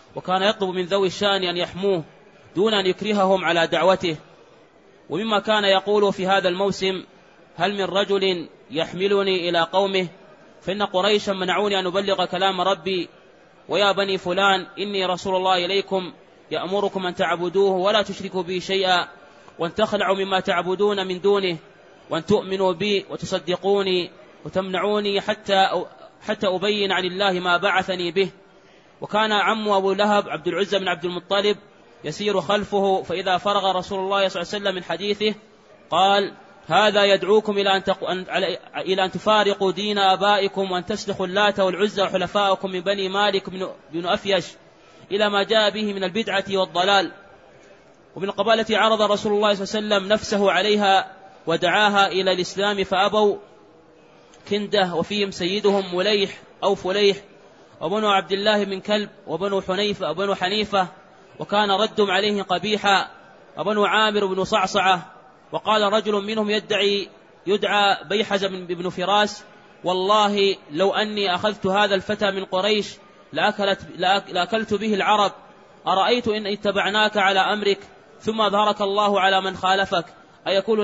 [SPEAKER 2] وكان يطلب من ذوي الشأن أن يحموه دون أن يكرههم على دعوته. ومما كان يقول في هذا الموسم: هل من رجل يحملني إلى قومه، فإن قريشا منعوني أن أبلغ كلام ربي، ويا بني فلان إني رسول الله إليكم يأمركم أن تعبدوه ولا تشركوا به شيئا، وأن تخلعوا مما تعبدون من دونه، وأن تؤمنوا بي وتصدقوني وتمنعوني حتى أبين عن الله ما بعثني به. وكان عم أبو لهب عبد العزة بن عبد المطلب يسير خلفه، فإذا فرغ رسول الله صلى الله عليه وسلم من حديثه قال: هذا يدعوكم إلى أن تفارقوا دين آبائكم وأن تسلخوا اللات والعزى وحلفاءكم من بني مالك بن أفيش إلى ما جاء به من البدعة والضلال. ومن القبائل التي عرض رسول الله صلى الله عليه وسلم نفسه عليها ودعاها إلى الإسلام فأبوا كندة، وفيهم سيدهم مليح أو فليح، وبنو عبد الله بن كلب، وبنو حنيفة، وكان ردهم عليه قبيحا، وبنو عامر بن صعصعة. وقال رجل منهم يدعى بيحز بن فراس: والله لو أني أخذت هذا الفتى من قريش لأكلت به العرب، أرأيت إن اتبعناك على أمرك ثم ظهرك الله على من خالفك، أيكون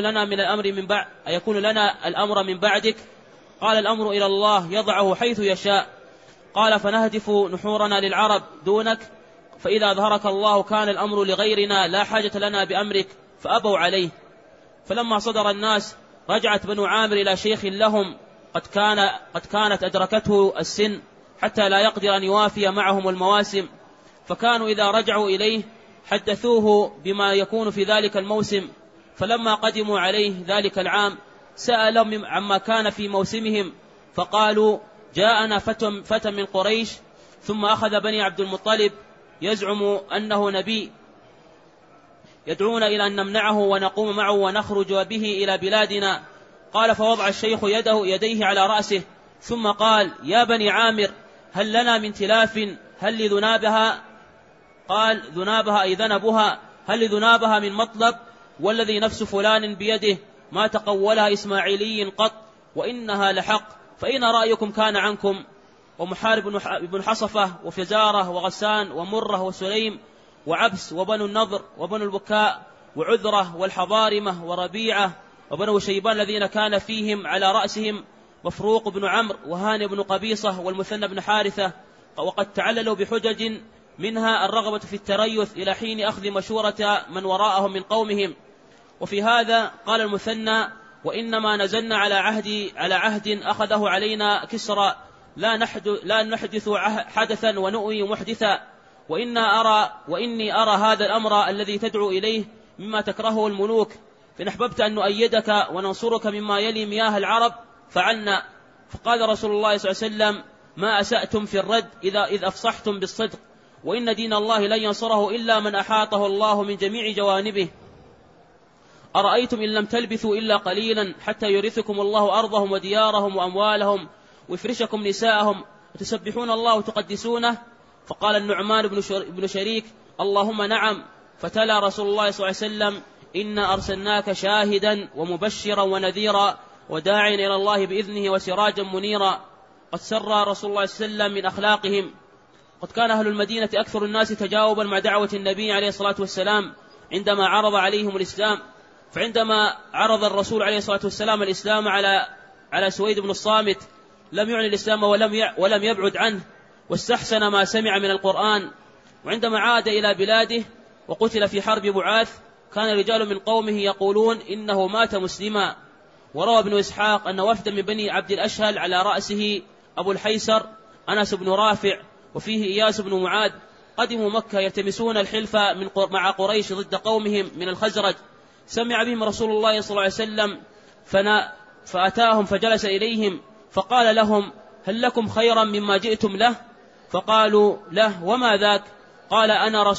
[SPEAKER 2] لنا الأمر من بعدك؟ قال: الأمر إلى الله يضعه حيث يشاء. قال: فنهدف نحورنا للعرب دونك، فإذا ظهرك الله كان الأمر لغيرنا لا حاجة لنا بأمرك، فأبوا عليه. فلما صدر الناس رجعت بنو عامر إلى شيخ لهم قد كانت أدركته السن حتى لا يقدر أن يوافي معهم المواسم، فكانوا إذا رجعوا إليه حدثوه بما يكون في ذلك الموسم. فلما قدموا عليه ذلك العام سألهم عما كان في موسمهم، فقالوا: جاءنا فتى من قريش، ثم أخذ بني عبد المطلب يزعم أنه نبي، يدعون إلى أن نمنعه ونقوم معه ونخرج به إلى بلادنا. قال: فوضع الشيخ يديه على رأسه، ثم قال: يا بني عامر، هل لنا من تلاف؟ هل لذنابها؟ قال: ذنابها أي ذنبها. هل لذنابها من مطلب؟ والذي نفس فلان بيده ما تقولها إسماعيلي قط، وإنها لحق، فإن رأيكم كان عنكم؟ ومحارب بن حصفة وفزارة وغسان ومرة وسليم وعبس وبنو النضر وبنو البكاء وعذرة والحضارمة وربيعة وبنو شيبان الذين كان فيهم على رأسهم مفروق بن عمرو وهاني بن قبيصة والمثنى بن حارثة، وقد تعللوا بحجج منها الرغبة في التريث إلى حين أخذ مشورة من وراءهم من قومهم. وفي هذا قال المثنى: وإنما نزلنا على عهد أخذه علينا كسرى، لا نحدث حدثا ونؤوي محدثا، وإني أرى هذا الأمر الذي تدعو إليه مما تكرهه الملوك، فإن أحببت أن نؤيدك وننصرك مما يلي مياه العرب فعلنا. فقال رسول الله صلى الله عليه وسلم: ما أسأتم في الرد إذ أفصحتم بالصدق، وإن دين الله لن ينصره إلا من أحاطه الله من جميع جوانبه. أرأيتم إن لم تلبثوا إلا قليلا حتى يورثكم الله أرضهم وديارهم وأموالهم ويفرشكم نساءهم وتسبحون الله وتقدسونه؟ فقال النعمان بن شريك: اللهم نعم. فتلا رسول الله صلى الله عليه وسلم: إنا أرسلناك شاهدا ومبشرا ونذيرا وداعيا إلى الله بإذنه وسراجا منيرا. قد سر رسول الله صلى الله عليه وسلم من أخلاقهم. قد كان أهل المدينة أكثر الناس تجاوبا مع دعوة النبي عليه الصلاة والسلام عندما عرض عليهم الإسلام. فعندما عرض الرسول عليه الصلاة والسلام الإسلام على سويد بن الصامت لم يعلن الإسلام ولم يبعد عنه، واستحسن ما سمع من القرآن. وعندما عاد إلى بلاده وقتل في حرب بعاث كان رجال من قومه يقولون إنه مات مسلما. وروى ابن إسحاق أن وفدا من بني عبد الأشهل على رأسه أبو الحيسر أنس بن رافع وفيه إياس بن معاذ قدموا مكة يلتمسون الحلف مع قريش ضد قومهم من الخزرج. سمع بهم رسول الله صلى الله عليه وسلم فأتاهم فجلس إليهم فقال لهم: هل لكم خيرا مما جئتم له؟ فقالوا له: وما ذاك؟ قال: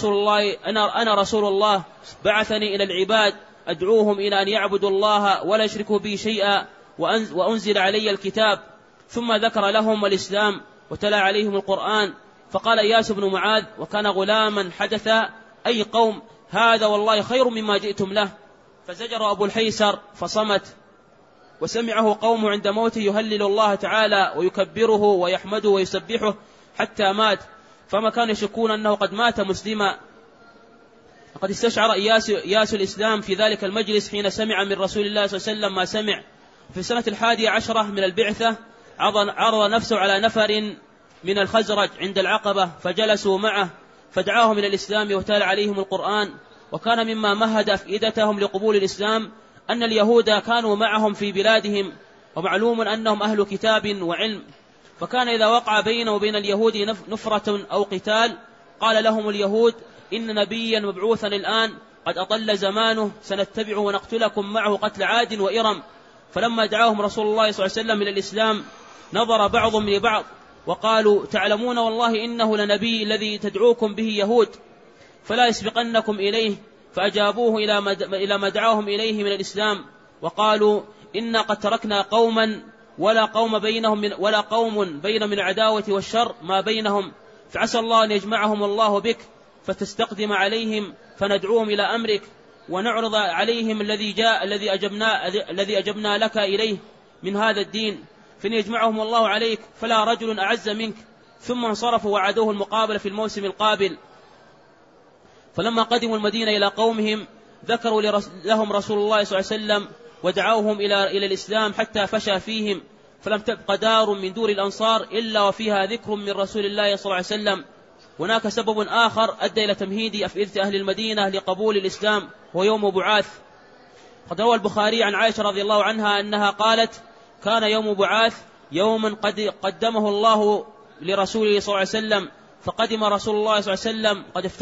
[SPEAKER 2] أنا رسول الله بعثني إلى العباد أدعوهم إلى أن يعبدوا الله ولا يشركوا به شيئا، وأنزل علي الكتاب. ثم ذكر لهم الإسلام وتلا عليهم القرآن. فقال إياس بن معاذ وكان غلاما حدثا: أي قوم هذا والله خير مما جئتم له. فزجر أبو الحيسر فصمت. وسمعه قوم عند موته يهلل الله تعالى ويكبره ويحمده ويسبحه حتى مات. فما كانوا يشكون أنه قد مات مسلما. وقد استشعر إياس الإسلام في ذلك المجلس حين سمع من رسول الله صلى الله عليه وسلم ما سمع. في السنة 11 من البعثة عرض نفسه على نفر من الخزرج عند العقبة فجلسوا معه فدعاهم إلى الإسلام وتلا عليهم القرآن. وكان مما مهد أفئدتهم لقبول الإسلام أن اليهود كانوا معهم في بلادهم، ومعلوم أنهم أهل كتاب وعلم، فكان إذا وقع بينه وبين اليهود نفرة أو قتال قال لهم اليهود: إن نبيا مبعوثا الآن قد أطل زمانه سنتبعه ونقتلكم معه قتل عاد وإرم. فلما دعاهم رسول الله صلى الله عليه وسلم إلى الإسلام نظر بعضهم لبعض وقالوا: تعلمون والله إنه لنبي الذي تدعوكم به يهود، فلا يسبقنكم إليه. فأجابوه إلى ما دعاهم إليه من الإسلام، وقالوا: إنا قد تركنا قوما ولا قوم بين من العداوة والشر ما بينهم، فعسى الله أن يجمعهم الله بك فتستقدم عليهم فندعوهم إلى أمرك ونعرض عليهم الذي أجبنا لك إليه من هذا الدين، فإن يجمعهم الله عليك فلا رجل أعز منك. ثم انصرفوا وعدوه المقابلة في الموسم القابل. فلما قدموا المدينة إلى قومهم ذكروا لهم رسول الله صلى الله عليه وسلم ودعوهم إلى الإسلام حتى فشى فيهم، فلم تبق دار من دور الأنصار إلا وفيها ذكر من رسول الله صلى الله عليه وسلم. هناك سبب آخر أدى إلى تمهيد أفئدة أهل المدينة لقبول الإسلام، هو يوم بعاث. قد روى البخاري عن عائشة رضي الله عنها أنها قالت: كان يوم بعاث يوما قدمه الله لرسوله صلى الله عليه وسلم، فقدم رسول الله صلى الله عليه وسلم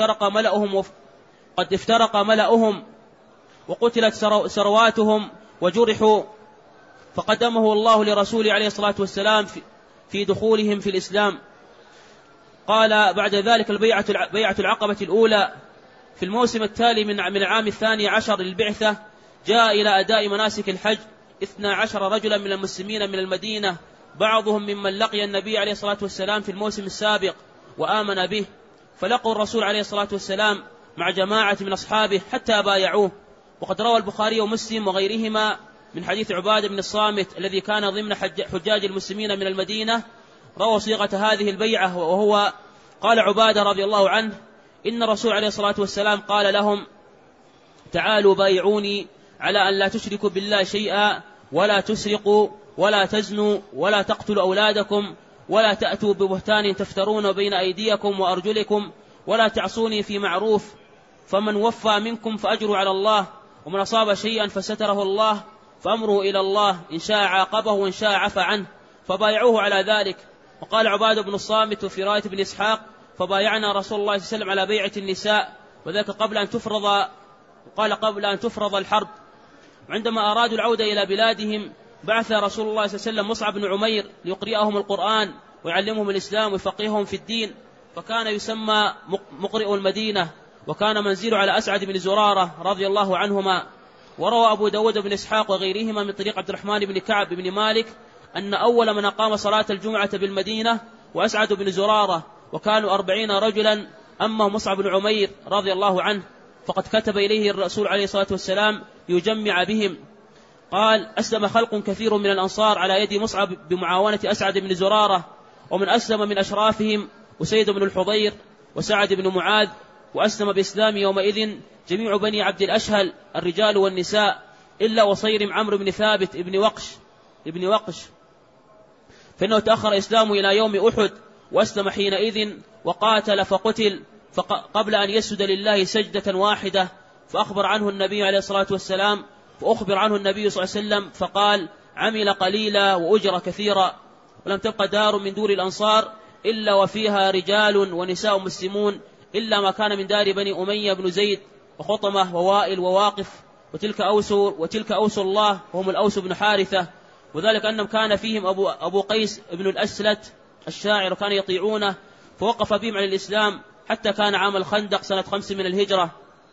[SPEAKER 2] قد افترق ملأهم وقتلت سرواتهم وجرحوا، فقدمه الله لرسوله عليه الصلاة والسلام في دخولهم في الإسلام. قال بعد ذلك بيعة العقبة الأولى في الموسم التالي من العام 12 للبعثة جاء إلى أداء مناسك الحج 12 رجلا من المسلمين من المدينة، بعضهم ممن لقي النبي عليه الصلاة والسلام في الموسم السابق وآمن به، فلقوا الرسول عليه الصلاة والسلام مع جماعة من أصحابه حتى بايعوه. وقد روى البخاري ومسلم وغيرهما من حديث عبادة بن الصامت الذي كان ضمن حجاج المسلمين من المدينة، روى صيغة هذه البيعة، وهو قال عبادة رضي الله عنه: إن الرسول عليه الصلاة والسلام قال لهم: تعالوا بايعوني على أن لا تشركوا بالله شيئا ولا تسرقوا ولا تزنوا ولا تقتلوا أولادكم ولا تأتوا ببهتان تفترون بين أيديكم وأرجلكم ولا تعصوني في معروف، فمن وفى منكم فأجروا على الله، ومن أصاب شيئا فستره الله فأمره إلى الله، إن شاء عاقبه وإن شاء عفى عنه، فبايعوه على ذلك. وقال عبادة بن الصامت في رواية بن إسحاق: فبايعنا رسول الله صلى الله عليه وسلم على بيعة النساء، وذلك قبل أن تفرض الحرب. وعندما أرادوا العودة إلى بلادهم بعث رسول الله صلى الله عليه وسلم مصعب بن عمير ليقرئهم القرآن ويعلمهم الإسلام ويفقههم في الدين، فكان يسمى مقرئ المدينة، وكان منزله على أسعد بن زرارة رضي الله عنهما. وروى أبو داود بن إسحاق وغيرهما من طريق عبد الرحمن بن كعب بن مالك أن أول من أقام صلاة الجمعة بالمدينة وأسعد بن زرارة، وكانوا 40 رجلا، أما مصعب بن عمير رضي الله عنه فقد كتب إليه الرسول عليه الصلاة والسلام يجمع بهم. قال: أسلم خلق كثير من الأنصار على يد مصعب بمعاونة أسعد بن زرارة، ومن أسلم من أشرافهم أسيد بن الحضير وسعد بن معاذ، وأسلم بإسلام يومئذ جميع بني عبد الأشهل الرجال والنساء إلا وصيرم عمرو بن ثابت ابن وقش، فإنه تأخر إسلامه إلى يوم أحد، وأسلم حينئذ وقاتل فقتل قبل أن يسجد لله سجدة واحدة، فأخبر عنه النبي عليه الصلاة والسلام فأخبر عنه النبي صلى الله عليه وسلم فقال: عمل قليلا وأجر كثيرا. ولم تبقى دار من دور الأنصار إلا وفيها رجال ونساء مسلمون إلا ما كان من دار بني أمية بن زيد وخطمة ووائل وواقف، وتلك أوس الله وهم الأوس بن حارثة، وذلك أنهم كان فيهم أبو قيس بن الأسلت الشاعر وكان يطيعونه، فوقف بهم على الإسلام حتى كان عام الخندق سنة 5 من الهجرة.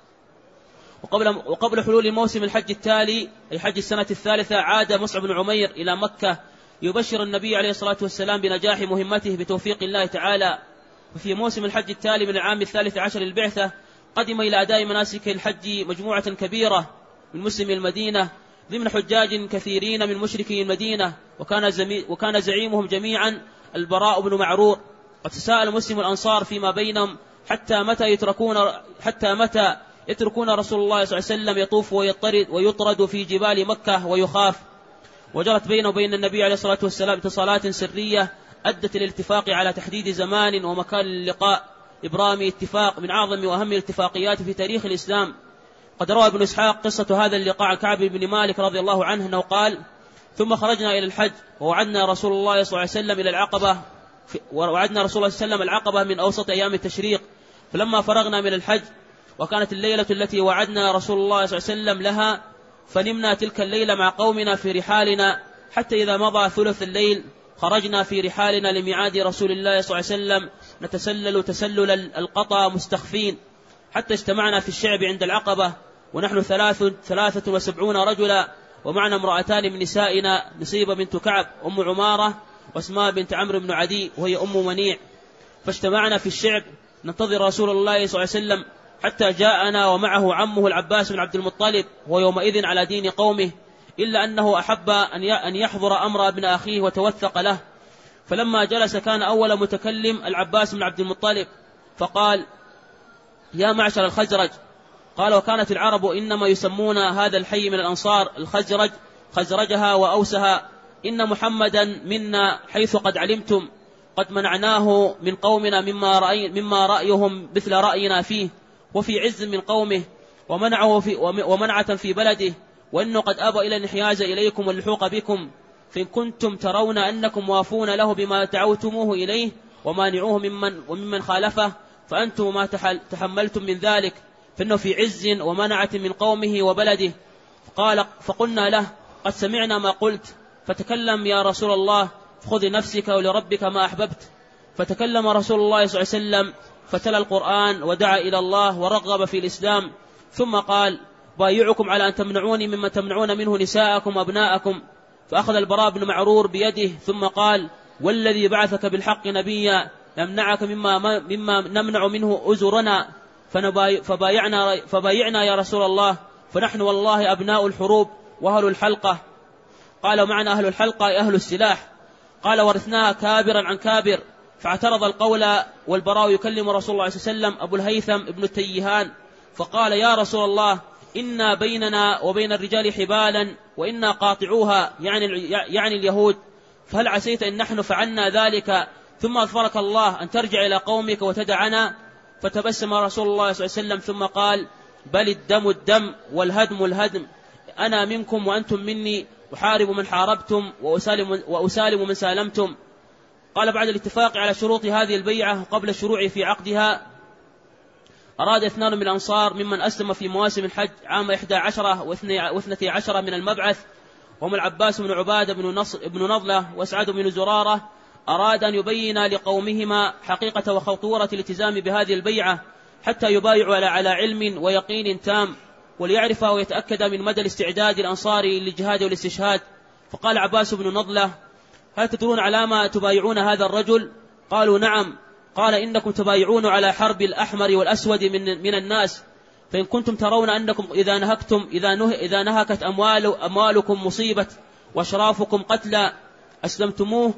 [SPEAKER 2] وقبل حلول موسم الحج التالي أي حج السنة 3 عاد مصعب بن عمير إلى مكة يبشر النبي عليه الصلاة والسلام بنجاح مهمته بتوفيق الله تعالى. وفي موسم الحج التالي من العام 13 للبعثة قدم إلى أداء مناسك الحج مجموعة كبيرة من مسلمي المدينة ضمن حجاج كثيرين من مشركي المدينة، وكان زعيمهم جميعا البراء بن معرور. قد تساءل مسلم الأنصار فيما بينهم حتى متى يتركون رسول الله صلى الله عليه وسلم يطوف ويطرد في جبال مكة ويخاف. وجرت بينه وبين النبي عليه الصلاة والسلام اتصالات سرية أدت الاتفاق على تحديد زمان ومكان اللقاء، إبرام اتفاق من أعظم وأهم الاتفاقيات في تاريخ الإسلام. قد روى ابن إسحاق قصة هذا اللقاء عن كعب بن مالك رضي الله عنه أنه قال: ثم خرجنا إلى الحج ووعدنا رسول الله صلى الله عليه وسلم إلى العقبة العقبة من أوسط أيام التشريق. فلما فرغنا من الحج وكانت الليلة التي وعدنا رسول الله صلى الله عليه وسلم لها، فنمنا تلك الليلة مع قومنا في رحالنا، حتى إذا مضى ثلث الليل خرجنا في رحالنا لميعاد رسول الله صلى الله عليه وسلم نتسلل تسلل القطا مستخفين، حتى اجتمعنا في الشعب عند العقبة ونحن 73 رجلا، ومعنا امرأتان من نسائنا، نصيبة بنت كعب أم عمارة، واسماء بنت عمرو بن عدي وهي أم منيع. فاجتمعنا في الشعب ننتظر رسول الله صلى الله عليه وسلم حتى جاءنا ومعه عمه العباس بن عبد المطلب، ويومئذ على دين قومه، إلا أنه أحب أن يحضر أمر ابن أخيه وتوثق له. فلما جلس كان أول متكلم العباس بن عبد المطلب، فقال: يا معشر الخزرج. قال: وكانت العرب إنما يسمون هذا الحي من الأنصار الخزرج، خزرجها وأوسها. إن محمدا منا حيث قد علمتم، قد منعناه من قومنا مما رأيهم مثل رأينا فيه، وفي عز من قومه، ومنعة في بلده، وإنه قد أبى إلى الانحياز إليكم واللحوق بكم، فإن كنتم ترون أنكم وافون له بما دعوتموه إليه ومانعوه ممن خالفه، فأنتم ما تحملتم من ذلك، فإنه في عز ومنعة من قومه وبلده. فقلنا له: قد سمعنا ما قلت، فتكلم يا رسول الله، خذ نفسك ولربك ما أحببت. فتكلم رسول الله صلى الله عليه وسلم فتلا القرآن ودعا إلى الله ورغب في الإسلام، ثم قال: بايعكم على أن تمنعوني مما تمنعون منه نساءكم وأبناءكم. فأخذ البراء بن معرور بيده ثم قال: والذي بعثك بالحق نبيا نمنعك مما نمنع منه أزرنا، فبايعنا يا رسول الله، فنحن والله أبناء الحروب وأهل الحلقة. قال: معنا أهل الحلقة أهل السلاح. قال: ورثناها كابرا عن كابر. فاعترض القول والبراء يكلم رسول الله صلى الله عليه وسلم أبو الهيثم ابن التيهان، فقال: يا رسول الله، إنا بيننا وبين الرجال حبالا وإنا قاطعوها، يعني اليهود، فهل عسيت إن نحن فعلنا ذلك ثم أظفرك الله أن ترجع إلى قومك وتدعنا؟ فتبسم رسول الله صلى الله عليه وسلم ثم قال: بل الدم الدم والهدم الهدم، أنا منكم وأنتم مني، أحارب من حاربتم وأسالم من سالمتم. قال: بعد الاتفاق على شروط هذه البيعة قبل الشروع في عقدها، أراد 2 من الأنصار ممن أسلم في مواسم الحج عام 11 و12 من المبعث، وهم العباس بن عبادة بن نضلة وسعد بن زرارة، أراد أن يبين لقومهما حقيقة وخطورة الالتزام بهذه البيعة حتى يبايعوا على علم ويقين تام، وليعرف ويتأكد من مدى الاستعداد الأنصاري للجهاد والاستشهاد. فقال عباس بن نضلة: هل تدرون على ما تبايعون هذا الرجل؟ قالوا: نعم. قال: إنكم تبايعون على حرب الأحمر والأسود من الناس، فإن كنتم ترون أنكم إذا نهكت أموالكم مصيبة وأشرافكم قتلى أسلمتموه،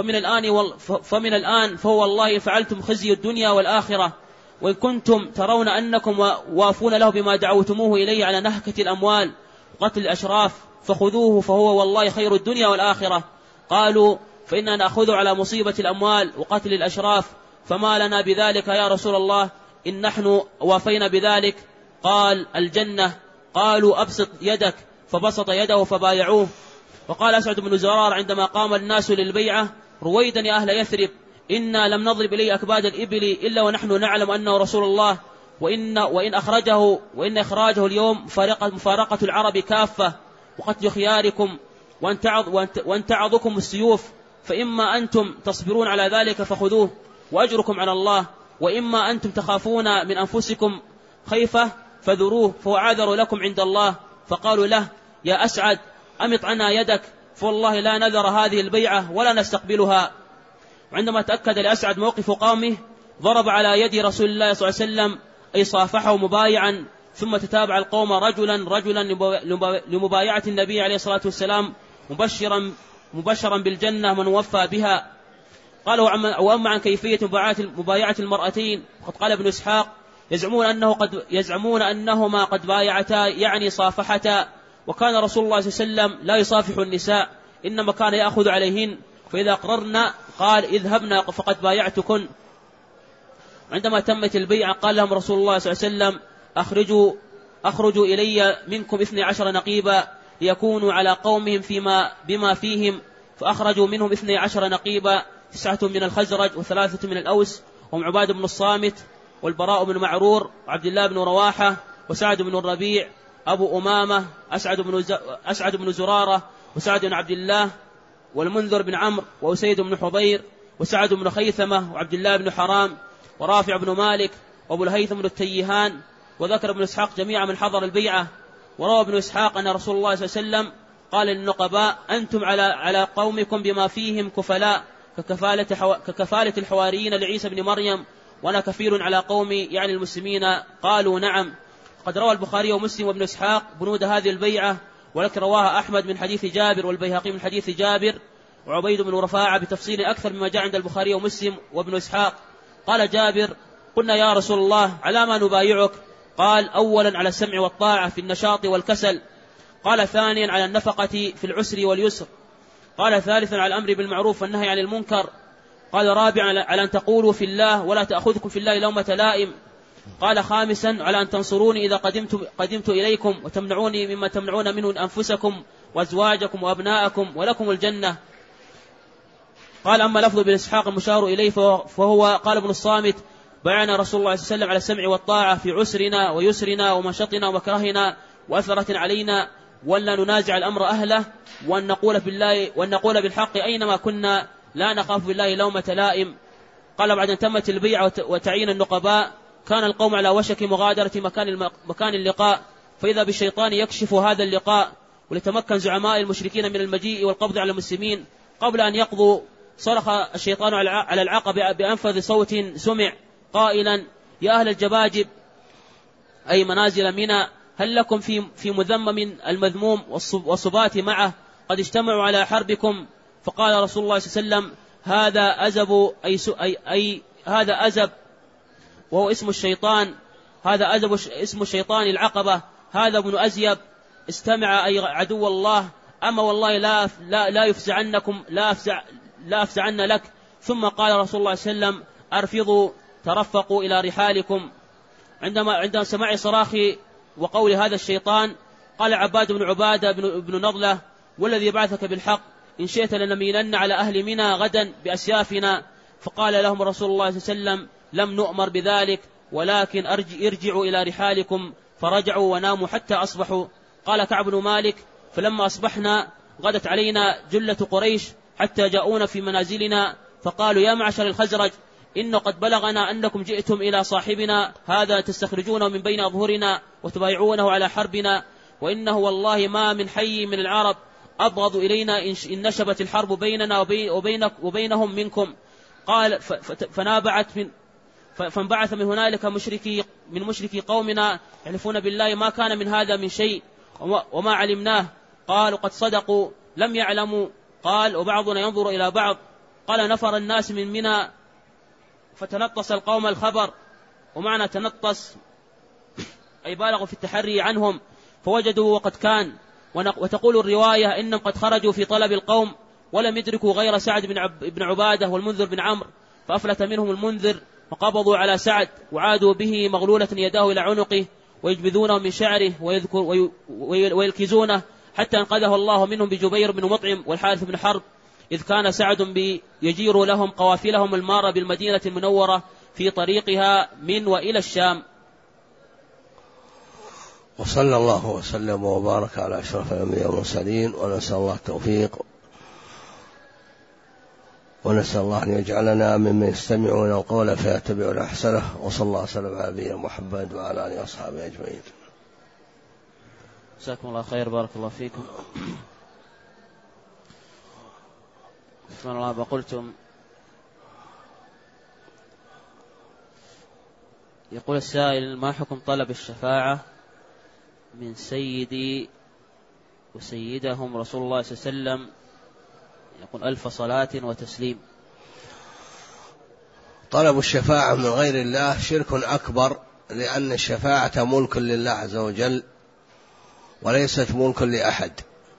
[SPEAKER 2] فمن الآن فهو والله فعلتم خزي الدنيا والآخرة. وإن كنتم ترون أنكم وافون له بما دعوتموه إليه على نهكة الأموال وقتل الأشراف، فخذوه، فهو والله خير الدنيا والآخرة. قالوا: فإننا نأخذ على مصيبة الأموال وقتل الأشراف، فما لنا بذلك يا رسول الله إن نحن وافينا بذلك؟ قال: الجنة. قالوا: أبسط يدك. فبسط يده فبايعوه. وقال أسعد بن زرار عندما قام الناس للبيعة: رويدا يا أهل يثرب، إنا لم نضرب إليه أكباد الإبل إلا ونحن نعلم أنه رسول الله، وإن إخراجه اليوم مفارقة العرب كافة وقتل خياركم وأن تعظكم السيوف، فإما أنتم تصبرون على ذلك فخذوه وأجركم على الله، وإما أنتم تخافون من أنفسكم خيفة فذروه، فهو عاذر لكم عند الله. فقالوا له: يا أسعد، أمط عنا يدك، فوالله لا نذر هذه البيعة ولا نستقبلها. وعندما تأكد لأسعد موقف قومه ضرب على يد رسول الله صلى الله عليه وسلم، أي صافحه مبايعا، ثم تتابع القوم رجلا لمبايعة النبي عليه الصلاة والسلام مبشرا بالجنة من وفى بها. قال وأما عن كيفية مبايعة المرأتين قد قال ابن إسحاق يزعمون أنهما قد بايعتا يعني صافحتا، وكان رسول الله صلى الله عليه وسلم لا يصافح النساء، إنما كان يأخذ عليهن، فإذا أقررنا قال اذهبنا فقد بايعتكن. عندما تمت البيعة قال لهم رسول الله صلى الله عليه وسلم أخرجوا إلي منكم 12 نقيبا ليكونوا على قومهم بما فيهم، فأخرجوا منهم 12 نقيبا، 9 من الخزرج و3 من الأوس، هم عباد بن الصامت والبراء بن وعبد الله بن رواحة وسعد بن الربيع، أبو أمامة، أسعد بن زرارة وسعد بن عبد الله والمنذر بن عمرو وأسيد بن حضير وسعد بن خيثمة وعبد الله بن حرام ورافع بن مالك وأبو الهيثم بن التيهان. وذكر ابن إسحاق جميع من حضر البيعة. وروى ابن إسحاق أن رسول الله صلى الله عليه وسلم قال للنقباء أنتم على قومكم بما فيهم كفلاء ككفالة الحواريين لعيسى بن مريم، وأنا كفيل على قومي يعني المسلمين. قالوا نعم. قد روى البخاري ومسلم وابن إسحاق بنود هذه البيعة، ولكن رواها أحمد من حديث جابر والبيهقي من حديث جابر وعبيد بن رفاعة بتفصيل أكثر مما جاء عند البخاري ومسلم وابن إسحاق. قال جابر قلنا يا رسول الله على ما نبايعك؟ قال أولا على السمع والطاعة في النشاط والكسل، قال ثانيا على النفقة في العسر واليسر، قال ثالثا على الأمر بالمعروف والنهي عن المنكر، قال رابعا على أن تقولوا في الله ولا تأخذكم في الله لومة لائم، قال خامسا على أن تنصروني إذا قدمت إليكم وتمنعوني مما تمنعون منه أنفسكم وأزواجكم وأبناءكم ولكم الجنة. قال أما لفظ ابن إسحاق المشار إليه فهو قال ابن الصامت بايعنا رسول الله صلى الله عليه وسلم على السمع والطاعة في عسرنا ويسرنا ومنشطنا ومكرهنا وأثرة علينا، ولا ننازع الأمر أهله، وأن نقول بالحق أينما كنا لا نخاف بالله لومة لائم. قال بعد أن تمت البيعة وتعيين النقباء كان القوم على وشك مغادرة مكان اللقاء، فإذا بالشيطان يكشف هذا اللقاء ولتمكن زعماء المشركين من المجيء والقبض على المسلمين. قبل أن يقضوا صرخ الشيطان على العقبة بأنفذ صوت سمع قائلا يا أهل الجباجب أي منازل منى هل لكم في مذمم المذموم والصبات معه قد اجتمعوا على حربكم. فقال رسول الله صلى الله عليه وسلم هذا أزب هذا أزب وهو اسم الشيطان، هذا أزب اسم الشيطان العقبة، هذا ابن أزيب استمع أي عدو الله، أما والله لا أفزعن لك. ثم قال رسول الله صلى الله عليه وسلم أرفضوا ترفقوا إلى رحالكم. عندما سمع صراخي وقول هذا الشيطان قال عباد بن عبادة بن نضلة والذي بعثك بالحق إن شئت لنميلن على أهل منى غدا بأسيافنا. فقال لهم رسول الله صلى الله عليه وسلم لم نؤمر بذلك ولكن ارجعوا إلى رحالكم، فرجعوا وناموا حتى أصبحوا. قال كعب بن مالك فلما أصبحنا غدت علينا جلة قريش حتى جاءونا في منازلنا فقالوا يا معشر الخزرج إن قد بلغنا أنكم جئتم إلى صاحبنا هذا تستخرجونه من بين أظهرنا وتبايعونه على حربنا، وإنه والله ما من حي من العرب أبغض إلينا إن نشبت الحرب بيننا وبينهم منكم. قال فانبعث من هنالك مشركي قومنا يحلفون بالله ما كان من هذا من شيء وما علمناه. قالوا قد صدقوا لم يعلموا. قال وبعضنا ينظر إلى بعض. قال نفر الناس من منى فتنطس القوم الخبر، ومعنى تنطس أي بالغوا في التحري عنهم فوجدوا وقد كان. وتقول الرواية إنهم قد خرجوا في طلب القوم ولم يدركوا غير سعد بن عبادة والمنذر بن عمرو، فأفلت منهم المنذر وقبضوا على سعد وعادوا به مغلولة يداه إلى عنقه ويجبذونه من شعره ويلكزونه حتى انقذه الله منهم بجبير بن مطعم والحارث بن حرب، إذ كان سعد يجير لهم قوافلهم المارة بالمدينة المنورة في طريقها من وإلى الشام.
[SPEAKER 1] وصلى الله وسلم وبارك على أشرف الأنبياء والمرسلين، ونسأل الله التوفيق، ونسأل الله أن يجعلنا ممن يستمعون القول فيتبعون أحسنه. وصلى الله وسلم على نبينا محمد وعلى آله وأصحابه أجمعين.
[SPEAKER 2] جزاكم الله خير، بارك الله فيكم. سبحان الله ما قلتم. يقول السائل ما حكم طلب الشفاعة من سيدي وسيدهم رسول الله صلى الله عليه وسلم، يقول 1000 صلاة وتسليم.
[SPEAKER 1] طلب الشفاعة من غير الله شرك أكبر، لأن الشفاعة ملك لله عز وجل وليست ملك لأحد،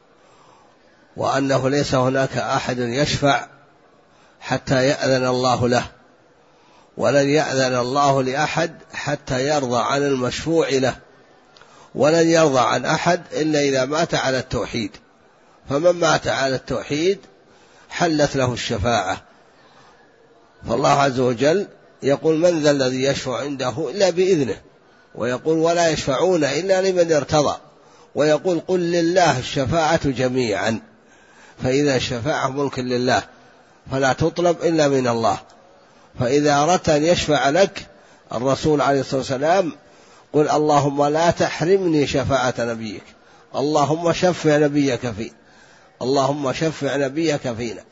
[SPEAKER 1] وأنه ليس هناك أحد يشفع حتى يأذن الله له، ولن يأذن الله لأحد حتى يرضى عن المشفوع له، ولن يرضى عن أحد إلا إذا مات على التوحيد، فمن مات على التوحيد حلت له الشفاعة. فالله عز وجل يقول: من ذا الذي يشفع عنده إلا بإذنه، ويقول: ولا يشفعون إلا لمن ارتضى، ويقول: قل لله الشفاعة جميعا. فإذا الشفاعة ملك لله فلا تطلب إلا من الله. فإذا أردت أن يشفع لك الرسول عليه الصلاة والسلام قل: اللهم لا تحرمني شفاعة نبيك، اللهم شفع نبيك فينا، اللهم شفع نبيك فينا.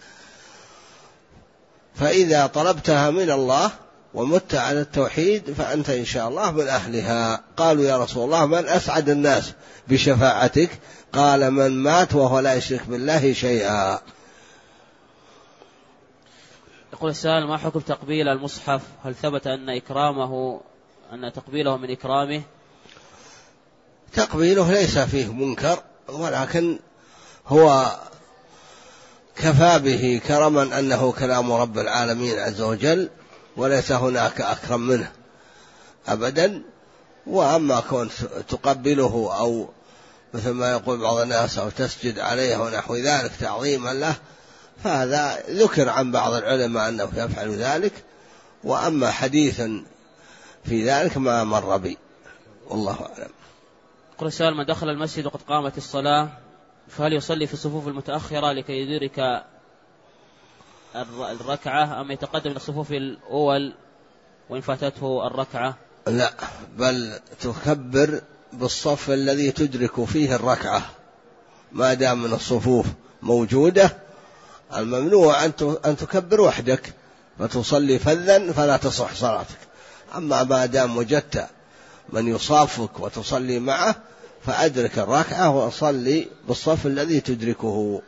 [SPEAKER 1] فإذا طلبتها من الله ومت على التوحيد فأنت إن شاء الله من أهلها. قالوا: يا رسول الله من أسعد الناس بشفاعتك؟ قال: من مات وهو لا يشرك بالله شيئا.
[SPEAKER 2] يقول السائل: ما حكم تقبيل المصحف؟ هل ثبت أن تقبيله من إكرامه؟
[SPEAKER 1] تقبيله ليس فيه منكر، ولكن هو كفى به كرما أنه كلام رب العالمين عز وجل، وليس هناك أكرم منه أبدا. وأما كون تقبله أو مثل ما يقول بعض الناس أو تسجد عليه ونحو ذلك تعظيما له، فهذا ذكر عن بعض العلماء أنه يفعل ذلك، وأما حديثا في ذلك ما مر بي، والله أعلم.
[SPEAKER 2] يقول السائل: من دخل المسجد وقد قامت الصلاة فهل يصلي في الصفوف المتأخرة لكي يدرك الركعة، أم يتقدم للصفوف الأول وإن فاتته الركعة؟
[SPEAKER 1] لا، بل تكبر بالصف الذي تدرك فيه الركعة ما دام من الصفوف موجودة. الممنوع أن تكبر وحدك فتصلي فذا فلا تصح صلاتك. أما ما دام وجدت من يصافك وتصلي معه فأدرك الركعة وأصلي بالصف الذي تدركه.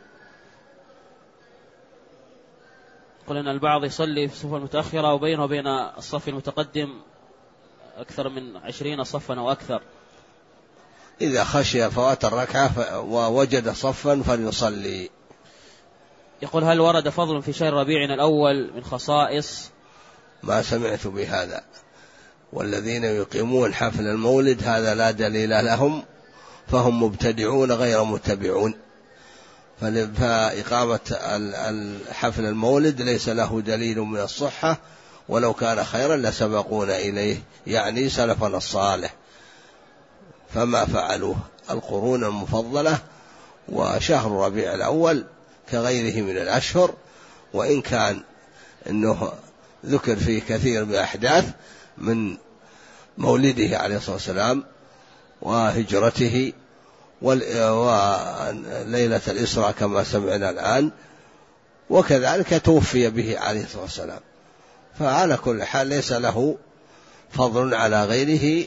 [SPEAKER 2] قل إن البعض يصلي في الصفوف المتأخرة وبينه وبين الصف المتقدم أكثر من 20 صفا أو أكثر.
[SPEAKER 1] إذا خشي فوات الركعة ووجد صفا فليصلي.
[SPEAKER 2] يقول: هل ورد فضل في شهر ربيع الأول من خصائص؟
[SPEAKER 1] ما سمعت بهذا، والذين يقيمون حفل المولد هذا لا دليل لهم، فهم مبتدعون غير متبعون. فإقامة حفل المولد ليس له دليل من الصحة، ولو كان خيرا لسبقونا إليه، يعني سلفنا الصالح، فما فعلوه. القرون المفضلة وشهر ربيع الأول كغيره من الأشهر، وإن كان أنه ذكر فيه كثير من الأحداث من مولده عليه الصلاة والسلام وهجرته وليلة الإسراء كما سمعنا الآن، وكذلك توفي به عليه الصلاة والسلام. فعلى كل حال ليس له فضل على غيره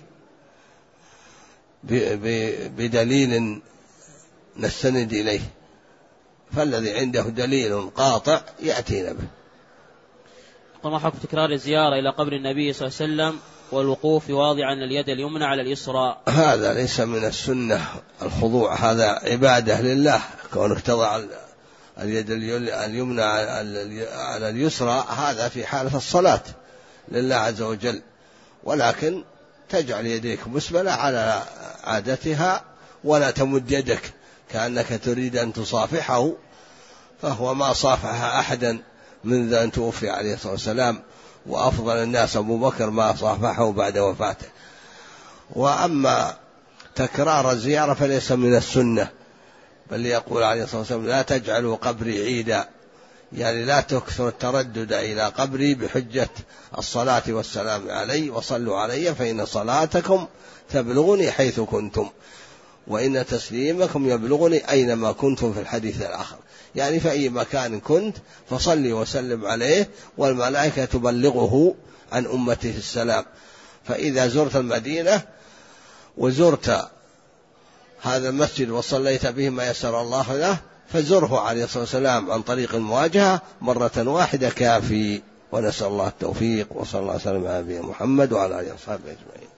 [SPEAKER 1] بدليل نستند إليه، فالذي عنده دليل قاطع يأتينا به.
[SPEAKER 2] ما حكم تكرار الزيارة إلى قبر النبي صلى الله عليه وسلم والوقوف واضعا اليد اليمنى على اليسرى؟
[SPEAKER 1] هذا ليس من السنة. الخضوع هذا عبادة لله، كونك تضع اليد اليمنى على اليسرى هذا في حالة الصلاة لله عز وجل، ولكن تجعل يديك مسبلة على عادتها ولا تمد يدك كأنك تريد أن تصافحه، فهو ما صافح أحدا منذ أن توفي عليه الصلاة والسلام، وأفضل الناس أبو بكر ما صافحه بعد وفاته. وأما تكرار الزيارة فليس من السنة، بل يقول عليه الصلاة والسلام: لا تجعلوا قبري عيدا، يعني لا تكثر التردد إلى قبري بحجة الصلاة والسلام علي، وصلوا علي فإن صلاتكم تبلغني حيث كنتم، وإن تسليمكم يبلغني أينما كنتم في الحديث الآخر، يعني في أي مكان كنت فصلي وسلم عليه، والملائكة تبلغه عن أمته السلام. فإذا زرت المدينة وزرت هذا المسجد وصليت به ما يسر الله له فزره عليه الصلاة والسلام عن طريق المواجهة مرة واحدة كافي، ونسأل الله التوفيق، وصلى الله وسلم على نبينا محمد وعلى آله وصحبه أجمعين.